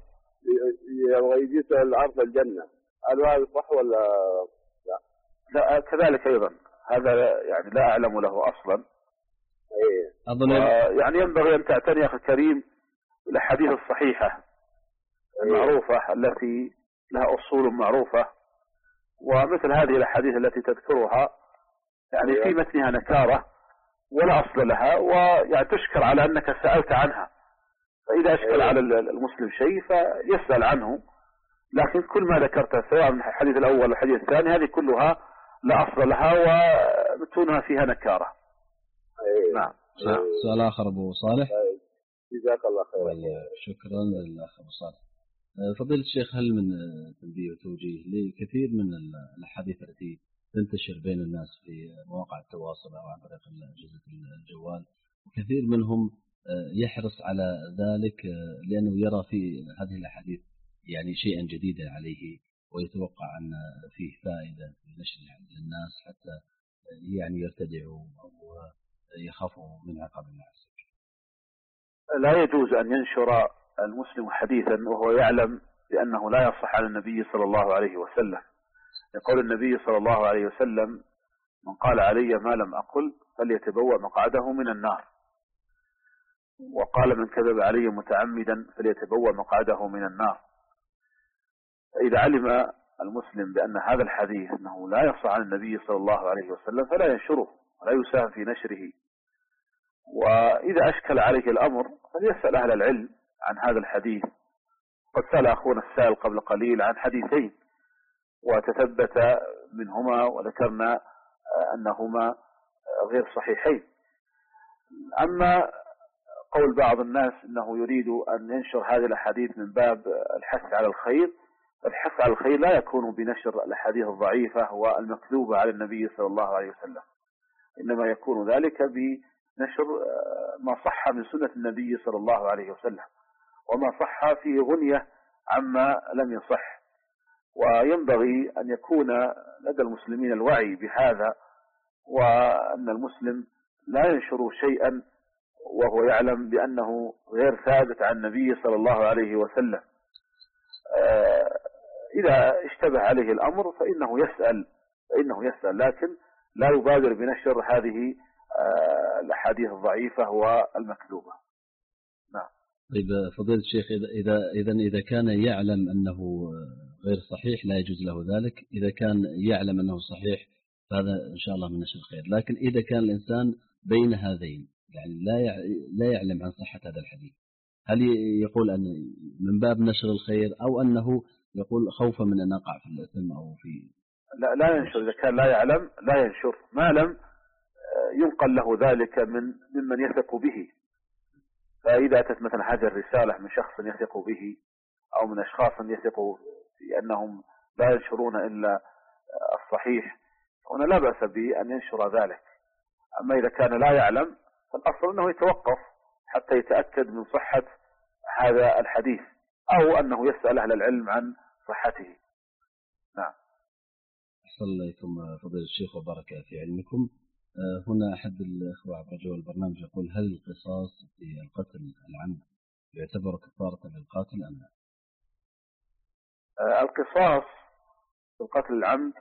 يجلس الأرض الجنة، هل هذا صح ولا لا؟ لا، كذلك أيضا هذا يعني لا أعلم له أصلا. إيه. أظن يعني ينبغي أن تعتني أخي الكريم الأحاديث الصحيحة المعروفة التي لها أصول معروفة، ومثل هذه الأحاديث التي تذكرها يعني في متنها نكارة ولا أصل لها، ويعني تشكر على أنك سألت عنها، فإذا أشكل على المسلم شيء فيسأل عنه. لكن كل ما ذكرته سواء من الحديث الأول والحديث الثاني هذه كلها لا أصل لها ومتونها فيها نكارة. نعم. سؤال آخر أبو صالح. جزاك الله خير. شكرا للأخ أبو صالح. فضيلة الشيخ، هل من تنبيه وتوجيه لكثير من الأحاديث التي تنتشر بين الناس في مواقع التواصل أو عن طريق أجهزة الجوال، وكثير منهم يحرص على ذلك لأنه يرى في هذه الأحاديث يعني شيئا جديدا عليه، ويتوقع أن فيه فائدة في نشر للناس حتى يعني يرتدعوا أو يخافوا من عقاب الناس؟ لا يجوز أن ينشر المسلم حديثا وهو يعلم بأنه لا يصح عن النبي صلى الله عليه وسلم. يقول النبي صلى الله عليه وسلم: من قال علي ما لم أقل فليتبوأ مقعده من النار، وقال: من كذب علي متعمدا فليتبوأ مقعده من النار. فإذا علم المسلم بأن هذا الحديث أنه لا يصح عن النبي صلى الله عليه وسلم فلا ينشره ولا يساهم في نشره. وإذا أشكل عليه الأمر فليسأل أهل العلم عن هذا الحديث. قد سأل أخونا السائل قبل قليل عن حديثين وتثبت منهما وذكرنا أنهما غير صحيحين. أما قول بعض الناس أنه يريد أن ينشر هذه الأحاديث من باب الحث على الخير، الحث على الخير لا يكون بنشر الأحاديث الضعيفة والمكذوبة على النبي صلى الله عليه وسلم، إنما يكون ذلك بنشر ما صح من سنة النبي صلى الله عليه وسلم وما صح فيه غنية عما لم يصح. وينبغي أن يكون لدى المسلمين الوعي بهذا، وأن المسلم لا ينشر شيئا وهو يعلم بأنه غير ثابت عن النبي صلى الله عليه وسلم. إذا اشتبه عليه الأمر فإنه يسأل فإنه يسأل لكن لا يبادر بنشر هذه الأحاديث الضعيفة والمكذوبة. نعم. طيب فضيلة الشيخ، إذا إذا إذا كان يعلم أنه غير صحيح لا يجوز له ذلك، إذا كان يعلم أنه صحيح فهذا إن شاء الله من نشر الخير. لكن إذا كان الإنسان بين هذين، يعني لا لا يعلم عن صحة هذا الحديث، هل يقول أن من باب نشر الخير أو أنه يقول خوفا من أن أقع في الإثم أو في؟ لا لا ينشر. إذا كان لا يعلم لا ينشر ما لم ينقل له ذلك من ممن يثق به. فإذا أتت مثلا هذه الرسالة من شخص يثق به أو من أشخاص يثق في أنهم لا ينشرون إلا الصحيح، هنا لا بأس بأن ينشر ذلك. أما إذا كان لا يعلم فالأصل أنه يتوقف حتى يتأكد من صحة هذا الحديث أو أنه يسأل أهل العلم عن صحته. نعم. أحسن الله إليكم فضيلة الشيخ وبارك في علمكم. هنا أحد الأخوة عبر جو البرنامج يقول: هل القصاص في القتل العمد يعتبر كفارة للقاتل أم لا؟ القصاص في القتل العمد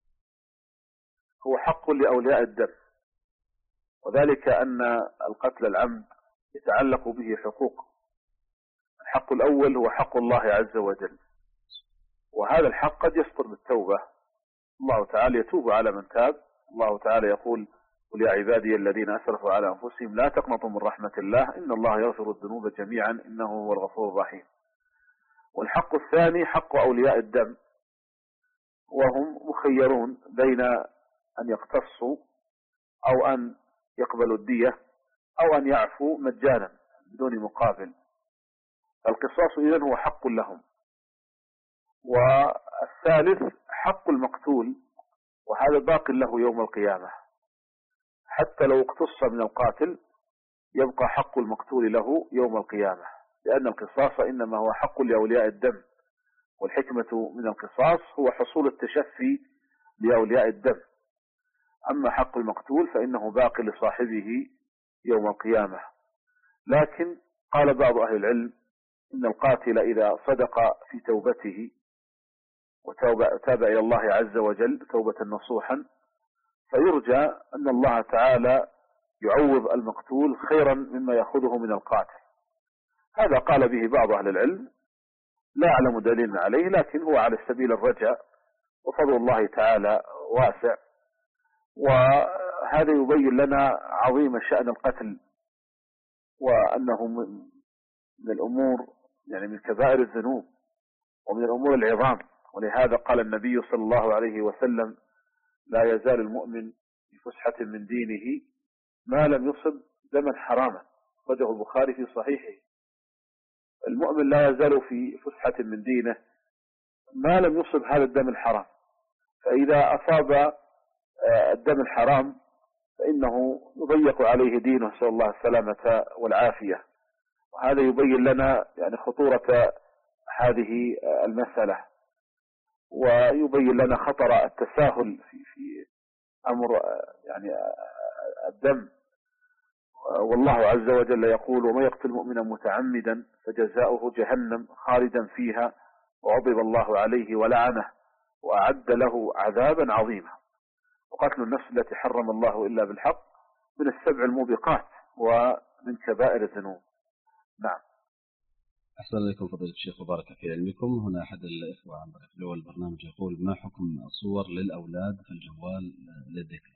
هو حق لأولياء الدم، وذلك أن القتل العمد يتعلق به حقوق. الحق الأول هو حق الله عز وجل، وهذا الحق قد يصدر بالتوبة. الله تعالى يتوب على من تاب. الله تعالى يقول: قل يا عبادي الذين أسرفوا على أنفسهم لا تقنطوا من رحمة الله إن الله يغفر الذنوب جميعا إنه هو الغفور الرحيم. والحق الثاني حق أولياء الدم، وهم مخيرون بين أن يقتصوا أو أن يقبلوا الدية أو أن يعفوا مجانا بدون مقابل. فالقصاص إذن هو حق لهم. والثالث حق المقتول، وهذا باق له يوم القيامة. حتى لو اقتص من القاتل يبقى حق المقتول له يوم القيامة، لأن القصاص إنما هو حق لأولياء الدم، والحكمة من القصاص هو حصول التشفي لأولياء الدم. أما حق المقتول فإنه باق لصاحبه يوم القيامة. لكن قال بعض أهل العلم إن القاتل إذا صدق في توبته وتاب إلى الله عز وجل توبة نصوحا فيرجى أن الله تعالى يعوض المقتول خيرا مما يأخذه من القاتل. هذا قال به بعض أهل العلم، لا أعلم دليل عليه، لكن هو على سبيل الرجاء، وفضل الله تعالى واسع. وهذا يبين لنا عظيم شأن القتل، وأنه من الأمور يعني من كبائر الذنوب ومن الأمور العظام. ولهذا قال النبي صلى الله عليه وسلم: لا يزال المؤمن في فسحة من دينه ما لم يصب دما حراما. أخرجه البخاري في صحيحه. المؤمن لا يزال في فسحة من دينه ما لم يصب هذا الدم الحرام، فإذا أصاب الدم الحرام فإنه يضيق عليه دينه، نسأل الله السلامة والعافية. وهذا يبين لنا يعني خطورة هذه المسألة، ويبين لنا خطر التساهل في في أمر يعني الدم. والله عز وجل يقول: وما يقتل مؤمنا متعمدا فجزاؤه جهنم خالدا فيها وغضب الله عليه ولعنه وأعد له عذابا عظيما. وقتل النفس التي حرم الله إلا بالحق من السبع الموبقات ومن كبائر الذنوب. نعم. أحسن إليكم فضيلة الشيخ وبارك في علمكم. هنا أحد الإخوة عن طريق الأول البرنامج يقول: ما حكم الصور للأولاد في الجوال للذكر؟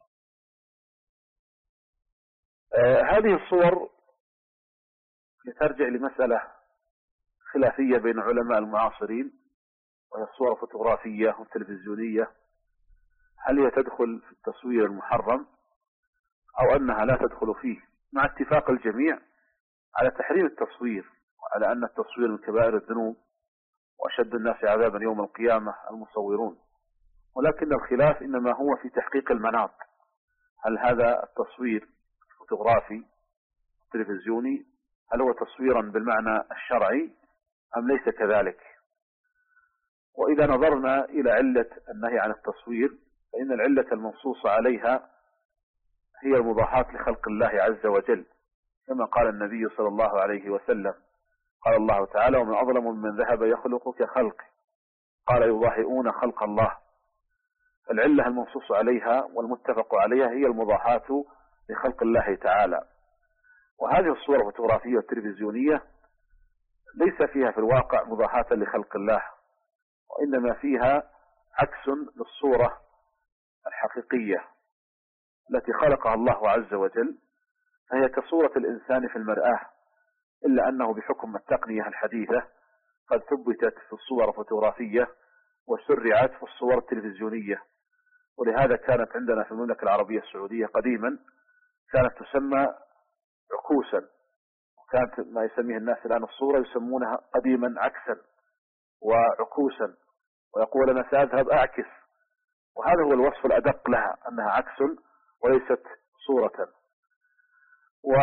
آه هذه الصور ترجع لمسألة خلافية بين علماء المعاصرين، وهي الصور الفوتوغرافية والتلفزيونية، هل هي تدخل في التصوير المحرم أو أنها لا تدخل فيه، مع اتفاق الجميع على تحريم التصوير، وعلى أن التصوير من كبائر الذنوب، وأشد الناس عذابا يوم القيامة المصورون. ولكن الخلاف إنما هو في تحقيق المناط، هل هذا التصوير الفوتوغرافي التلفزيوني هل هو تصويرا بالمعنى الشرعي أم ليس كذلك؟ وإذا نظرنا إلى علة النهي عن التصوير، فإن العلة المنصوص عليها هي المضاهاة لخلق الله عز وجل، كما قال النبي صلى الله عليه وسلم، قال الله تعالى: ومن أظلم من ذهب يخلق كخلقه، قال: يضاهئون خلق الله. العلة المنصوص عليها والمتفق عليها هي المضاهاة لخلق الله تعالى. وهذه الصور الفوتوغرافية والتلفزيونية ليس فيها في الواقع مضاهاة لخلق الله، وإنما فيها عكس للصورة الحقيقية التي خلقها الله عز وجل، فهي كصورة الإنسان في المرآة، إلا أنه بحكم التقنية الحديثة قد ثبتت في الصور الفوتوغرافية وسرعت في الصور التلفزيونية. ولهذا كانت عندنا في المملكة العربية السعودية قديما كانت تسمى عكوسا، وكانت ما يسميه الناس الآن الصورة يسمونها قديما عكسا وعكوسا، ويقول أنا سأذهب أعكس، وهذا هو الوصف الأدق لها، أنها عكس وليست صورة. و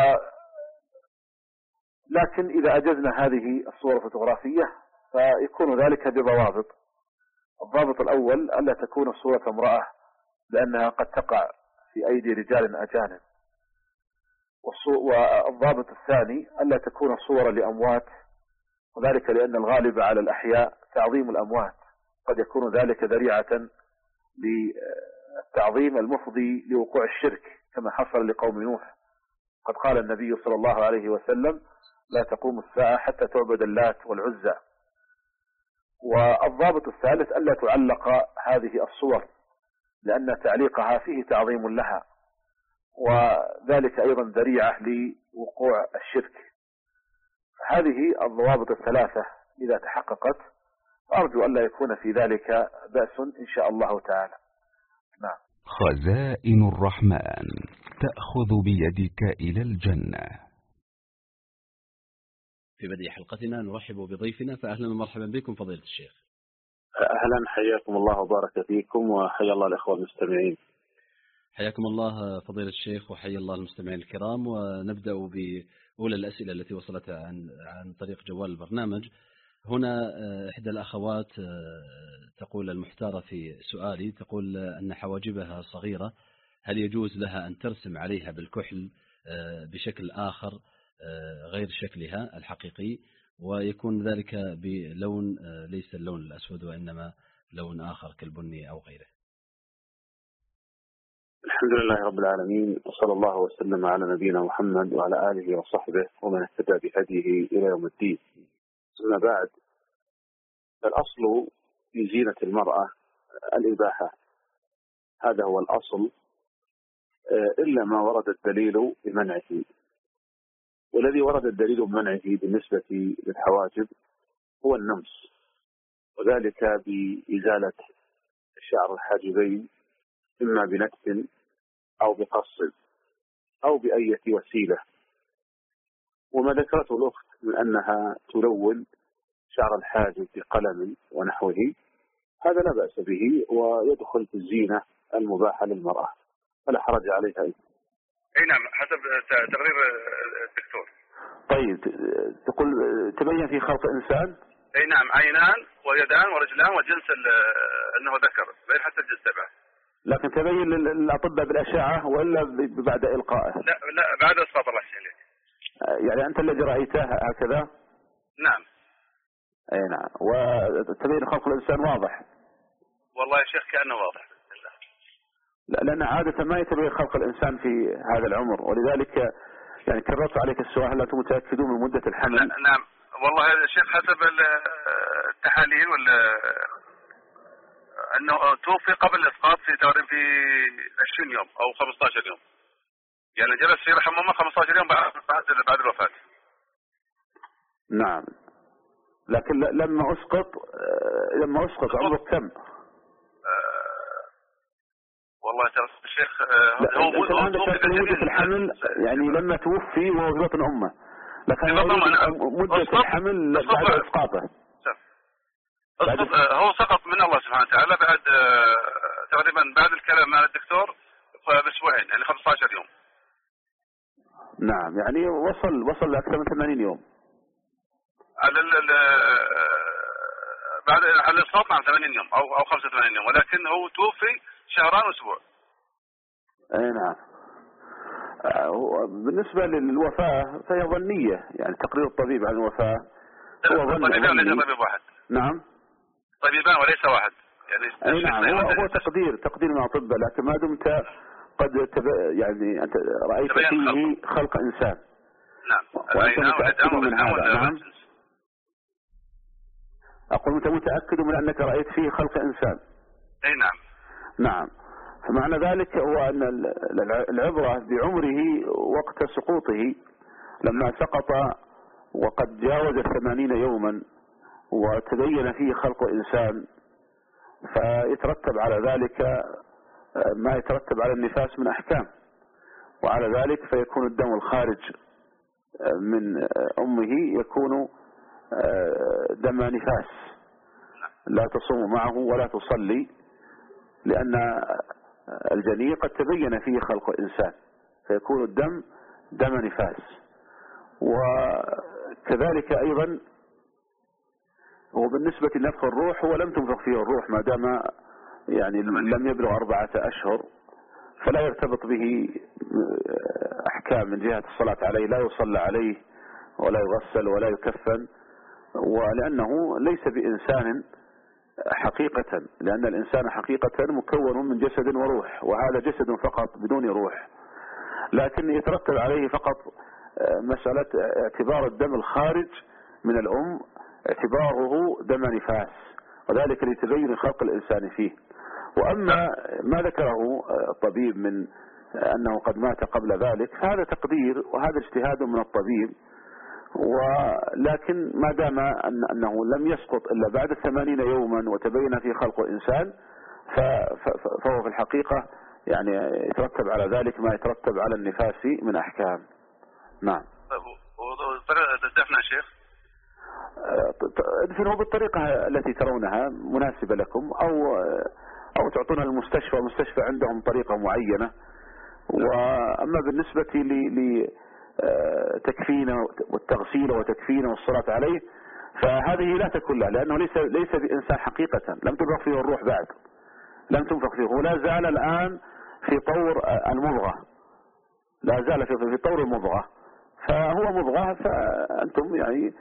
لكن إذا أجزنا هذه الصور الفوتوغرافية فيكون ذلك بضوابط. الضابط الأول ألا تكون الصورة امرأة، لأنها قد تقع في أيدي رجال أجانب. والضابط الثاني ألا تكون صورة لأموات، وذلك لأن الغالب على الأحياء تعظيم الأموات، قد يكون ذلك ذريعة للتعظيم المفضي لوقوع الشرك، كما حصل لقوم نوح. قد قال النبي صلى الله عليه وسلم: لا تقوم الساعة حتى تعبد اللات والعزى. والضابط الثالث ألا تعلق هذه الصور، لأن تعليقها فيه تعظيم لها، وذلك أيضا ذريعة لوقوع الشرك. هذه الضوابط الثلاثة إذا تحققت أرجو ألا يكون في ذلك بأس إن شاء الله تعالى. نعم. خزائن الرحمن تأخذ بيدك إلى الجنة. في بدء حلقتنا نرحب بضيفنا، فأهلا ومرحبا بكم فضيلة الشيخ. أهلا، حياكم الله وبارك فيكم، وحيا الله الأخوة المستمعين. حياكم الله فضيلة الشيخ، وحيا الله المستمعين الكرام. ونبدأ بأولى الأسئلة التي وصلت عن عن طريق جوال البرنامج. هنا إحدى الأخوات تقول المحتارة في سؤالي، تقول أن حواجبها صغيرة، هل يجوز لها أن ترسم عليها بالكحل بشكل آخر غير شكلها الحقيقي، ويكون ذلك بلون ليس اللون الأسود وإنما لون آخر كالبني أو غيره؟ الحمد لله رب العالمين، وصلى الله وسلم على نبينا محمد وعلى آله وصحبه ومن اهتدى بهديه إلى يوم الدين. ثم بعد، الأصل في زينة المرأة الإباحة، هذا هو الأصل، إلا ما ورد الدليل بمنعه. والذي ورد الدليل بمنعه بالنسبة للحواجب هو النمس، وذلك بإزالة شعر الحاجبين إما بنتف أو بقص أو بأية وسيلة. وما ذكرته الأخت من أنها تلون شعر الحاجب بقلم ونحوه، هذا لا بأس به ويدخل في الزينة المباحة للمرأة، فلا حرج عليها. أي نعم، حسب تقرير الدكتور. طيب، تقول تبين في خلق إنسان؟ أي نعم، عينان ويدان ورجلان وجنس أنه ذكر، بين حتى الجنس سبعة. لكن تبين للأطباء بالأشعة ولا بعد إلقائه؟ لا لا، بعد إسقاط الله عليك. يعني أنت الذي رأيته هكذا؟ نعم. أي نعم. وتبين خلق الإنسان واضح؟ والله يا شيخ كأنه واضح بإذن الله. لا، لأن عادة ما يتبين خلق الإنسان في هذا العمر، ولذلك يعني كررت عليك السؤال: هل أنتم متأكدون من مدة الحمل؟ نعم، والله يا شيخ حسب التحاليل ولا انه توفي قبل الاسقاط في تقريبا في عشرين يوم او خمسة عشر يوم، يعني جلس في رحم امه خمسة عشر يوم بعد بعد بعد الوفاه. نعم، لكن لما اسقط لما اسقط عمره كم؟ والله ترى الشيخ هو مو الان ذكرت مده الحمل، يعني لما توفي وهو في بطن امه، لكن مده الحمل بعد اسقاطه. هو سقط من الله سبحانه وتعالى بعد تقريبا بعد الكلام مع الدكتور باسبوعين، يعني خمسة عشر يوم. نعم، يعني وصل وصل لاكثر من ثمانين يوم. على ال بعد على الاسقاط نعم ثمانين يوم او او خمسة وثمانين يوم، ولكن هو توفي شهران واسبوع. اي نعم. بالنسبه للوفاه فهي ظنيه، يعني تقرير الطبيب عن الوفاه هو ظن. طبيبان ليس طبيب واحد. نعم. طبيبان وليس واحد. يعني اي نعم، هو هو تقدير تقدير من الاطباء، لكن ما دمت قد تب... يعني انت رايت فيه خلق. خلق انسان. نعم. وانت متاكد من هذا. نعم. اقول انت متاكد من انك رايت فيه خلق انسان. اي نعم. نعم، فمعنى ذلك هو ان العبره بعمره وقت سقوطه، لما سقط وقد جاوز الثمانين يوما وتبين فيه خلق انسان، فيترتب على ذلك ما يترتب على النفاس من احكام، وعلى ذلك فيكون الدم الخارج من امه يكون دم نفاس، لا تصوم معه ولا تصلي، لان الجنين قد تبين فيه خلق انسان، فيكون الدم دم نفاس. وكذلك ايضا هو بالنسبة لنفخ الروح، هو لم تنفخ فيه الروح ما دام يعني لم يبلغ أربعة أشهر، فلا يرتبط به أحكام من جهة الصلاة عليه، لا يصلى عليه ولا يغسل ولا يكفن، ولأنه ليس بإنسان حقيقة، لأن الإنسان حقيقة مكون من جسد وروح، وهذا جسد فقط بدون روح، لكن يترتب عليه فقط مسألة اعتبار الدم الخارج من الأم اعتباره دم نفاس، وذلك لتبين خلق الإنسان فيه. وأما ما ذكره الطبيب من أنه قد مات قبل ذلك فهذا تقدير وهذا اجتهاد من الطبيب، ولكن ما دام أن أنه لم يسقط إلا بعد الثمانين يوما وتبين فيه خلق الإنسان فهو في الحقيقة يعني يترتب على ذلك ما يترتب على النفاس من أحكام. نعم. الدفن يا شيخ؟ ادفنوا بالطريقة التي ترونها مناسبة لكم، أو أو تعطونا المستشفى، المستشفى عندهم طريقة معينة. وأما بالنسبة لتكفينه والتغسيل وتكفينه والصلاة عليه فهذه لا تكون له، لأنه ليس ليس بإنسان حقيقة، لم تنفخ فيه الروح بعد، لم تنفخ فيه، ولا زال الآن في طور المضغة، لا زال في في طور المضغة، فهو مضغة، فأنتم يعني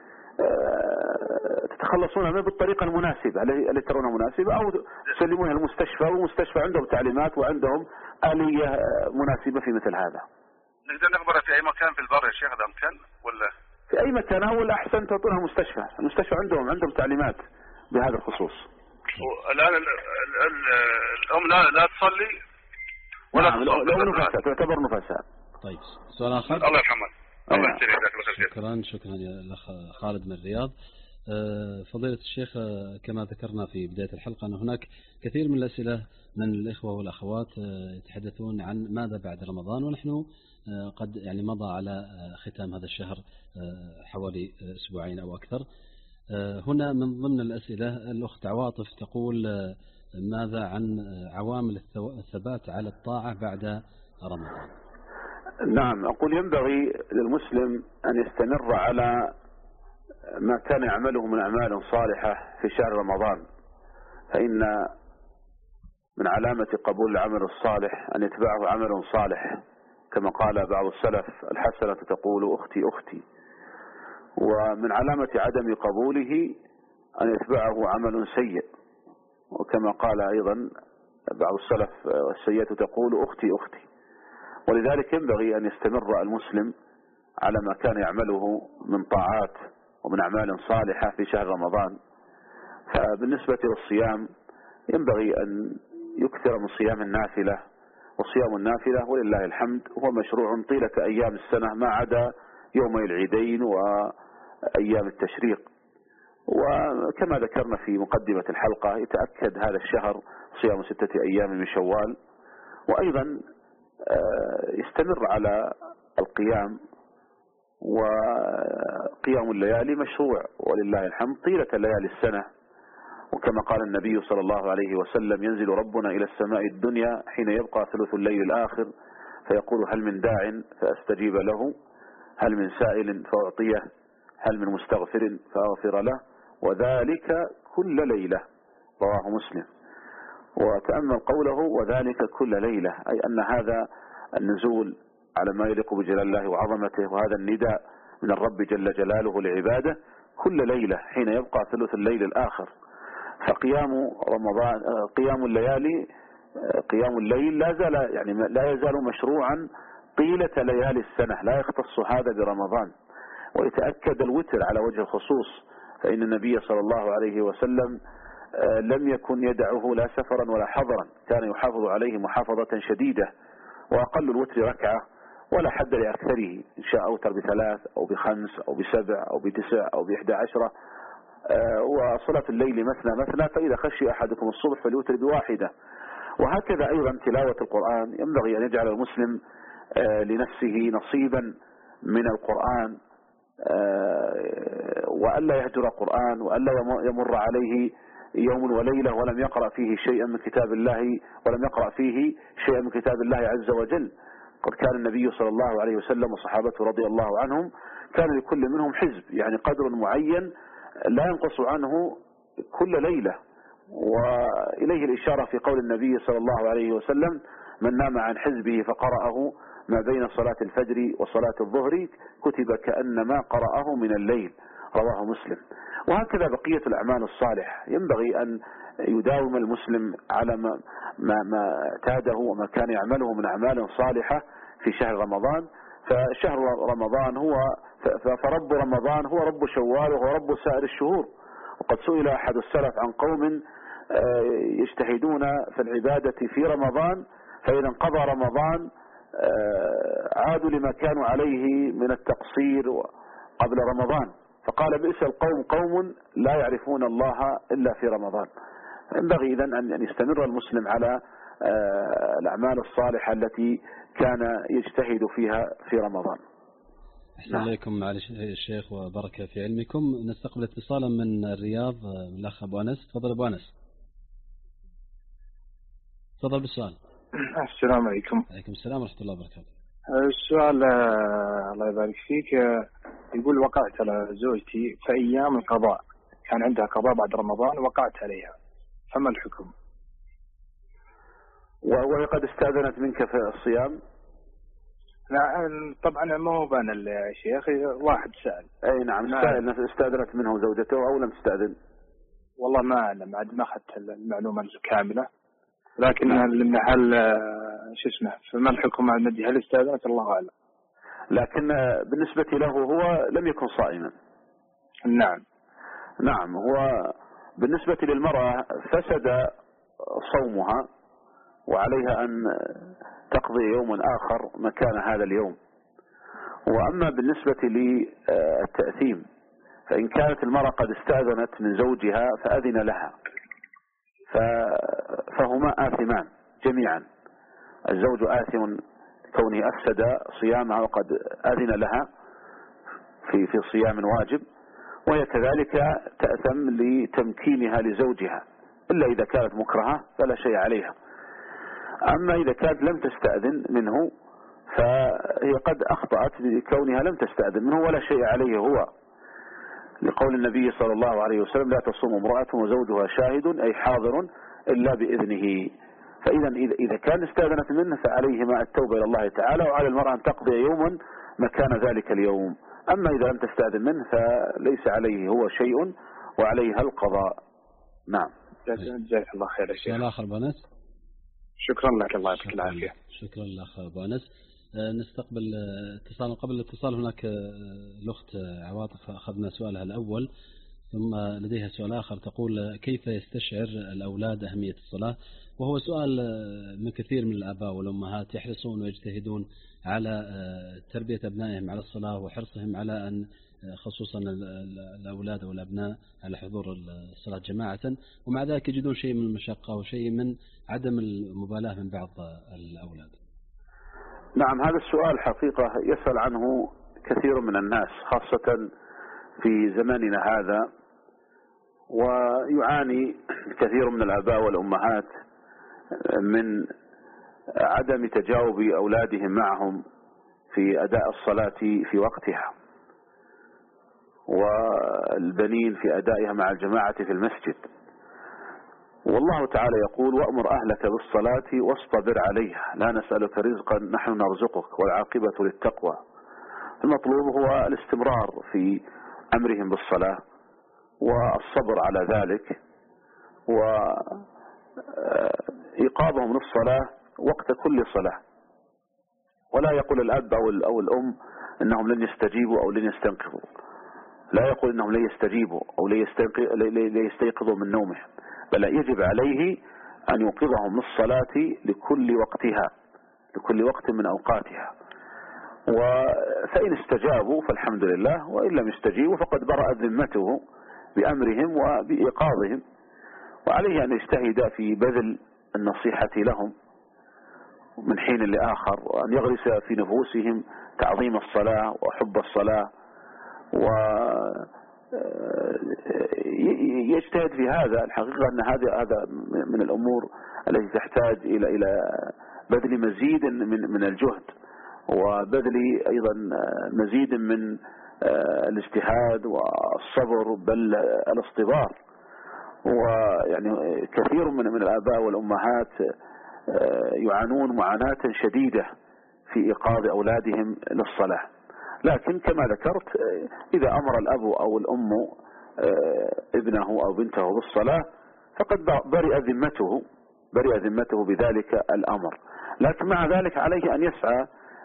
تتخلصون منه بالطريقة المناسبة التي ترونها مناسبة، أو تسلمونها المستشفى، والمستشفى عندهم تعليمات وعندهم آلية مناسبة في مثل هذا. نقدر نقبرها في أي مكان في البر يا شيخ هذا مكان ولا؟ في أي مكان، هو الأحسن تعطونها المستشفى، المستشفى عندهم عندهم تعليمات بهذا الخصوص. الآن الأم لا لا تصلي ولا نعم، الأم نفسها تعتبر نفسها. طيب سؤال آخر. الله يرحمه. الله يحسن شكرا شكرا يا الأخ خالد من الرياض. فضيلة الشيخ، كما ذكرنا في بداية الحلقة أن هناك كثير من الأسئلة من الإخوة والأخوات يتحدثون عن ماذا بعد رمضان، ونحن قد يعني مضى على ختام هذا الشهر حوالي أسبوعين أو أكثر. هنا من ضمن الأسئلة الأخت عواطف تقول ماذا عن عوامل الثبات على الطاعة بعد رمضان؟ نعم، أقول ينبغي للمسلم أن يستمر على ما كان يعمله من أعمال صالحة في شهر رمضان، فإن من علامة قبول العمل الصالح أن يتبعه عمل صالح، كما قال بعض السلف: الحسنة تقول أختي أختي. ومن علامة عدم قبوله أن يتبعه عمل سيء، وكما قال أيضا بعض السلف: السيئة تقول أختي أختي. ولذلك ينبغي أن يستمر المسلم على ما كان يعمله من طاعات ومن أعمال صالحة في شهر رمضان. فبالنسبة للصيام ينبغي أن يكثر من صيام النافلة، وصيام النافلة ولله الحمد هو مشروع طيلة أيام السنة ما عدا يومي العيدين وأيام التشريق. وكما ذكرنا في مقدمة الحلقة يتأكد هذا الشهر صيام ستة أيام من شوال، وأيضا يستمر على القيام، وقيام الليالي مشروع ولله الحمد طيلة ليالي السنة. وكما قال النبي صلى الله عليه وسلم: ينزل ربنا إلى السماء الدنيا حين يبقى ثلث الليل الآخر فيقول: هل من داع فأستجيب له، هل من سائل فأعطيه، هل من مستغفر فأغفر له، وذلك كل ليلة. رواه مسلم. وتأمل قوله وذلك كل ليلة، أي أن هذا النزول على ما يليق بجلال الله وعظمته، وهذا النداء من الرب جل جلاله لعباده كل ليلة حين يبقى ثلث الليل الآخر. فقيام رمضان قيام الليالي قيام الليل لا زال يعني لا يزال مشروعا طيلة ليالي السنة، لا يختص هذا برمضان. ويتأكد الوتر على وجه الخصوص، فإن النبي صلى الله عليه وسلم لم يكن يدعه لا سفرا ولا حضرا، كان يحافظ عليه محافظة شديدة، وأقل الوتر ركعة ولا حد لأكثره، إن شاء أوتر بثلاث أو بخمس أو بسبع أو بتسع أو بإحدى عشرة. وصلاة الليل مثنى مثنى، فإذا خشي أحدكم الصبح فليوتر بواحدة. وهكذا أيضا تلاوة القرآن، ينبغي أن يجعل المسلم لنفسه نصيبا من القرآن، وألا يهجر القرآن، وألا يمر عليه يوم وليلة ولم يقرأ فيه شيئا من كتاب الله ولم يقرأ فيه شيئا من كتاب الله عز وجل. قد كان النبي صلى الله عليه وسلم وصحابته رضي الله عنهم كان لكل منهم حزب، يعني قدر معين لا ينقص عنه كل ليلة. وإليه الإشارة في قول النبي صلى الله عليه وسلم: من نام عن حزبه فقرأه ما بين صلاة الفجر وصلاة الظهر كتب كأنما قرأه من الليل. رواه مسلم. وهكذا بقية الأعمال الصالحة، ينبغي أن يداوم المسلم على ما, ما, ما اعتاده وما كان يعمله من أعمال صالحة في شهر رمضان. فشهر رمضان هو فرب رمضان هو رب شوال وهو رب سائر الشهور. وقد سئل أحد السلف عن قوم يجتهدون في العبادة في رمضان، فإذا انقضى رمضان عادوا لما كانوا عليه من التقصير قبل رمضان، فقال: بئس القوم قوم لا يعرفون الله إلا في رمضان. ينبغي إذن أن يستمر المسلم على الأعمال الصالحة التي كان يجتهد فيها في رمضان. أحسن إليكم معالي الشيخ وبركة في علمكم. نستقبل اتصالا من الرياض من الأخ أبو أنس. تفضل أبو أنس. تفضل بالسؤال. السلام عليكم. عليكم السلام ورحمة الله وبركاته. السؤال الله يبارك فيك، يقول: وقعت على زوجتي في أيام القضاء، كان عندها قضاء بعد رمضان وقعت عليها، فما الحكم؟ وهي قد استأذنت منك في الصيام؟ لا طبعا مو بان الشيخ، واحد سأل. أي نعم، استأذنت منه زوجته أو لم تستأذن؟ والله ما أعلم، عاد ما أخذت المعلومة الكاملة، لكن هل شو اسمه فما الحكم على النبي؟ هل استأذنت؟ الله أعلم. لكن بالنسبة له هو لم يكن صائما. نعم نعم. هو بالنسبة للمرأة فسد صومها، وعليها أن تقضي يوم آخر مكان هذا اليوم. وأما بالنسبة للتأثيم، فإن كانت المرأة قد استأذنت من زوجها فأذن لها فهما آثمان جميعا. الزوج آثم كونه أفسد صيامها وقد أذن لها في في صيام واجب، وهي كذلك تأثم لتمكينها لزوجها، إلا إذا كانت مكرهة فلا شيء عليها. أما إذا كانت لم تستأذن منه فهي قد أخطأت بكونها لم تستأذن منه ولا شيء عليه هو، لقول النبي صلى الله عليه وسلم: لا تصوم امرأة وزوجها شاهد أي حاضر إلا بإذنه. فإذا إذا كان استأذنت منه فعليهما التوبة إلى الله تعالى، وعلى المرأة أن تقضي يوما مكان ذلك اليوم. أما إذا لم تستأذن منه فليس عليه هو شيء وعليها القضاء. نعم. جزاك الله خير يا شيخ. الآخر بنس. شكرا لك، الله يعطيك العافية. شكرا لك أبو أنس. نستقبل اتصال. قبل الاتصال هناك الأخت عواطف أخذنا سؤالها الأول، ثم لديها سؤال آخر تقول كيف يستشعر الأولاد أهمية الصلاة؟ وهو سؤال من كثير من الآباء والأمهات يحرصون ويجتهدون على تربية أبنائهم على الصلاة وحرصهم على أن خصوصا الأولاد أو الأبناء على حضور الصلاة جماعة، ومع ذلك يجدون شيء من المشقة وشيء من عدم المبالاة من بعض الأولاد. نعم، هذا السؤال حقيقة يسأل عنه كثير من الناس خاصة في زماننا هذا، ويعاني كثير من الآباء والأمهات من عدم تجاوب أولادهم معهم في أداء الصلاة في وقتها، والبنين في أدائها مع الجماعة في المسجد. والله تعالى يقول وأمر أهلك بالصلاة واصطبر عليها لا نسألك رزقا نحن نرزقك والعاقبة للتقوى. المطلوب هو الاستمرار في أمرهم بالصلاة والصبر على ذلك وإيقاظهم للصلاة وقت كل صلاة. ولا يقول الأب أو الأم إنهم لن يستجيبوا أو لن يستنقذوا، لا يقول إنهم لن يستجيبوا أو لن يستيقظوا من نومهم، بل يجب عليه أن يوقظهم للصلاة لكل وقتها، لكل وقت من أوقاتها. فإن استجابوا فالحمد لله، وإن لم يستجيبوا فقد برأت ذمته بأمرهم وبإيقاظهم، وعليه أن يجتهد في بذل النصيحة لهم من حين لآخر، وأن يغرس في نفوسهم تعظيم الصلاة وحب الصلاة، ويجتهد في هذا. الحقيقة أن هذا هذا من الأمور التي تحتاج إلى إلى بذل مزيد من من الجهد، وبذل أيضا مزيد من الاجتهاد والصبر بل الاصطبار. ويعني كثير من من الآباء والأمهات يعانون معاناة شديدة في إيقاظ أولادهم للصلاة، لكن كما ذكرت إذا أمر الأب أو الأم ابنه أو بنته بالصلاة فقد برئ ذمته برئ ذمته بذلك الأمر، لكن مع ذلك عليه أن يسعى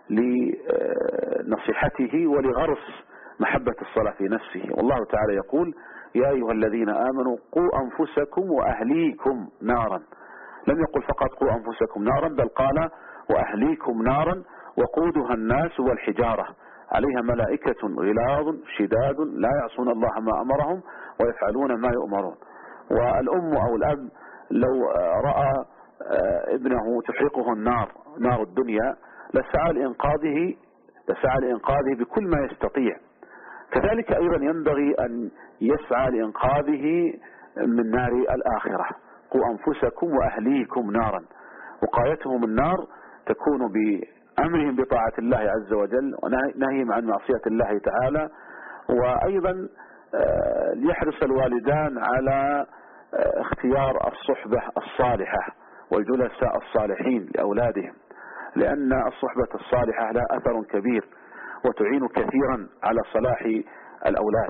لنصيحته ولغرس محبة الصلاة في نفسه. والله تعالى يقول يا أيها الذين آمنوا قوا أنفسكم وأهليكم نارا، لم يقل فقط قوا أنفسكم نارا، بل قال وأهليكم نارا وقودها الناس والحجارة عليها ملائكة غلاظ شداد لا يعصون الله ما أمرهم ويفعلون ما يؤمرون. والأم أو الأب لو رأى ابنه تحرقه النار نار الدنيا لسعى لإنقاذه لسعى لإنقاذه بكل ما يستطيع. كذلك أيضا ينبغي أن يسعى لإنقاذه من نار الآخرة. قوا أنفسكم وأهليكم نارا، وقايتهم النار تكون بأمرهم بطاعة الله عز وجل ونهيهم عن معصية الله تعالى. وأيضا يحرص الوالدان على اختيار الصحبة الصالحة والجلساء الصالحين لأولادهم، لأن الصحبة الصالحة لها أثر كبير وتعين كثيرا على صلاح الأولاد.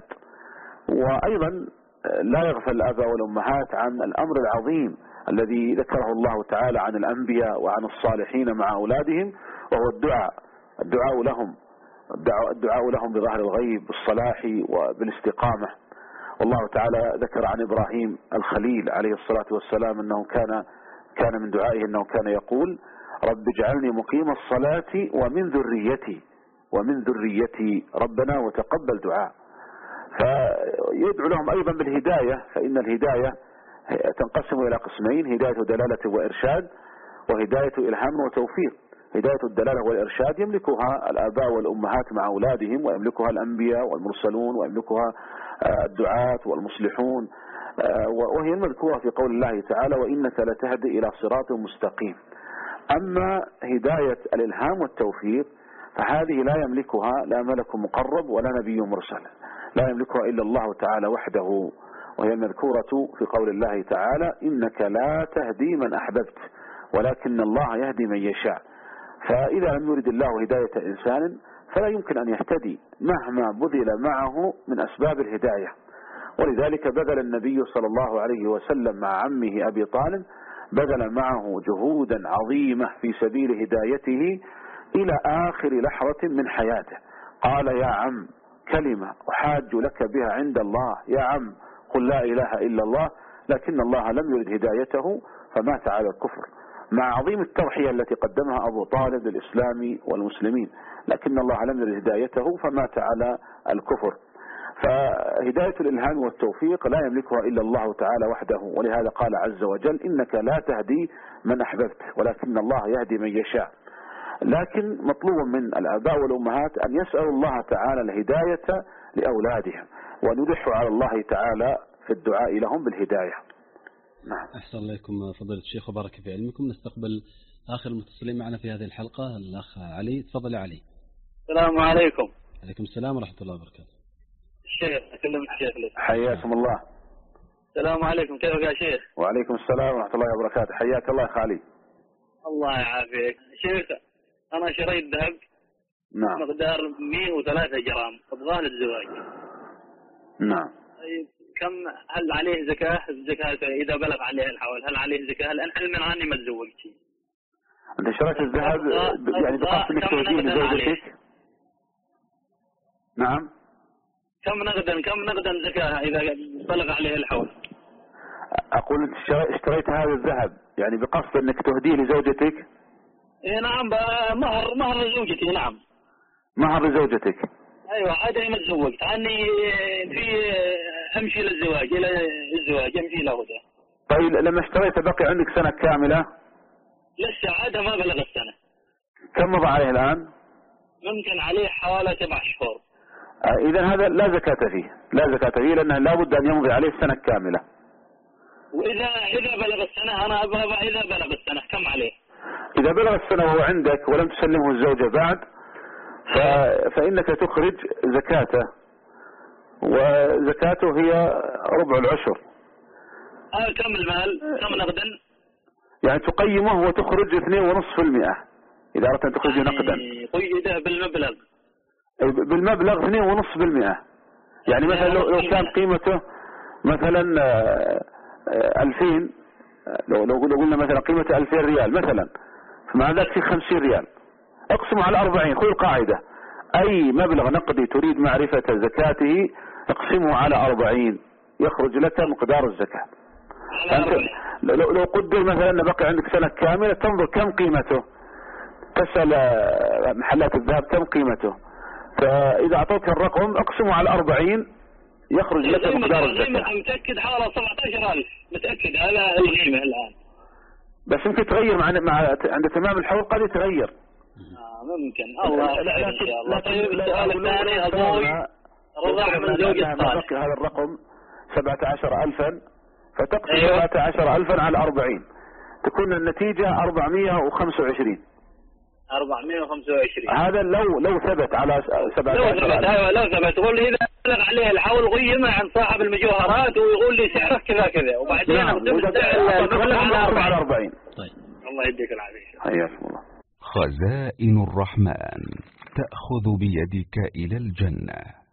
وأيضا لا يغفل الآباء والأمهات عن الأمر العظيم الذي ذكره الله تعالى عن الأنبياء وعن الصالحين مع أولادهم، وهو الدعاء الدعاء لهم الدعاء لهم بظهر الغيب بالصلاح وبالاستقامة. والله تعالى ذكر عن إبراهيم الخليل عليه الصلاة والسلام أنه كان كان من دعائه أنه كان يقول رب اجعلني مقيم الصلاة ومن ذريتي ومن ذريتي ربنا وتقبل دعاء. فيدعو لهم أيضا بالهداية، فإن الهداية تنقسم إلى قسمين: هداية دلالة وإرشاد، وهداية إلهام وتوفيق. هداية الدلالة والإرشاد يملكها الآباء والأمهات مع أولادهم، ويملكها الأنبياء والمرسلون، ويملكها الدعاة والمصلحون، وهي المذكورة في قول الله تعالى وإنك لتهدي إلى صراط مستقيم. أما هداية الإلهام والتوفيق فهذه لا يملكها لا ملك مقرب ولا نبي مرسل، لا يملكها إلا الله تعالى وحده، وهي المذكورة في قول الله تعالى إنك لا تهدي من أحببت ولكن الله يهدي من يشاء. فإذا لم يرد الله هداية إنسان فلا يمكن أن يهتدي مهما بذل معه من أسباب الهداية. ولذلك بذل النبي صلى الله عليه وسلم مع عمه أبي طالب بذل معه جهودا عظيمة في سبيل هدايته إلى آخر لحظة من حياته. قال يا عم كلمة أحاج لك بها عند الله، يا عم قل لا إله إلا الله، لكن الله لم يرد هدايته فمات على الكفر، مع عظيم التضحية التي قدمها أبو طالب للإسلام والمسلمين، لكن الله لم يرد هدايته فمات على الكفر. فهداية الإلهام والتوفيق لا يملكها إلا الله تعالى وحده، ولهذا قال عز وجل إنك لا تهدي من أحببت ولكن الله يهدي من يشاء. لكن مطلوب من الآباء والأمهات أن يسألوا الله تعالى الهداية لأولادهم، وأن يلحوا على الله تعالى في الدعاء لهم بالهداية. نعم. أحسن الله إليكم فضيلة الشيخ وبارك في علمكم. نستقبل آخر المتصلين معنا في هذه الحلقة الأخ علي. تفضل يا علي. السلام عليكم. عليكم السلام ورحمة الله وبركاته. الشيخ أكلمك الشيخ لك. حياكم الله. السلام عليكم، كيفك يا شيخ؟ وعليكم السلام ورحمة الله وبركاته. حياك الله يا خالي. الله يعافيك. شيخ أنا شريت ذهب نعم مقدار مئة وثلاثة جرام أبغاه للزواج. نعم. طيب كم هل عليه زكاة؟ الزكاة إذا بلغ عليه الحول هل عليه زكاة؟ لأن علما عني ما تزوجتي. أنت شريت الذهب يعني بقصد إنك تهديه لزوجتك؟ نعم. كم نقدا كم نقدا زكاة إذا بلغ عليه الحول؟ أقول أنت اشتريت هذا الذهب يعني بقصد إنك تهديه لزوجتك؟ إيه نعم، مهر مهر لزوجتي. نعم مهر لزوجتك. أيوة عادي ما تزوجت عني في أمشي للزواج إلى الزواج أمشي له ده. طيب لما اشتريت بقي عندك سنة كاملة؟ لسه عادة ما بلغ السنة. كم مضى عليه الآن؟ ممكن عليه حوالي سبع شهور. آه إذا هذا لا زكاة فيه، لا زكاة فيه لأنه لابد أن يمضي عليه سنة كاملة. وإذا إذا بلغ السنة أنا أبغى إذا بلغ السنة كم عليه؟ إذا بلغ السنة وهو عندك ولم تسلمه الزوجة بعد ف... فإنك تخرج زكاته، وزكاته هي ربع العشر. آه كم المال؟ كم نقدا؟ يعني تقيمه وتخرج اثنين ونصف المئة إذا أردت أن تخرجه يعني نقدا. قيده بالمبلغ. بالمبلغ اثنين ونصف بالمئة. يعني مثلا لو, لو كان قيمته مثلا ألفين، لو لو قلنا مثلا قيمته ألفين ريال مثلا، فمع ذلك في خمسين ريال اقسمه على أربعين. خذ القاعدة أي مبلغ نقدي تريد معرفة زكاته اقسمه على أربعين يخرج لك مقدار الزكاة. أنت لو, لو قدر مثلا أن بقي عندك سنة كاملة تنظر كم قيمته، تسأل محلات الذهب كم قيمته، فإذا أعطوك الرقم اقسمه على أربعين يخرج لك مقدار الزكاة. متأكد حوالي سبعة عشر ألف متأكد على القيمة الآن، بس يمكن تغير مع مع عند تمام الحول قد يتغير. آه ممكن. الله لا إن شاء الله. طيب السؤال الثاني أبوي رضع من زوجة صالح. هذا الرقم سبعة عشر ألفا فتقسم أيوة. سبعة عشر ألفا على أربعين تكون النتيجة أربعمائة وخمسة وعشرين. أربعمائة وخمسة وعشرين هذا لو لو ثبت على سبعة عشر ألف. لو ثبت أيوة لو ثبت. تقول لي إذا بلغ عليه الحول قيمة عن صاحب المجوهرات ويقول لي سعره كذا كذا وبعدين أقسم على أربعين. طيب الله يديك العافية. حياكم الله. خزائن الرحمن تأخذ بيدك إلى الجنة.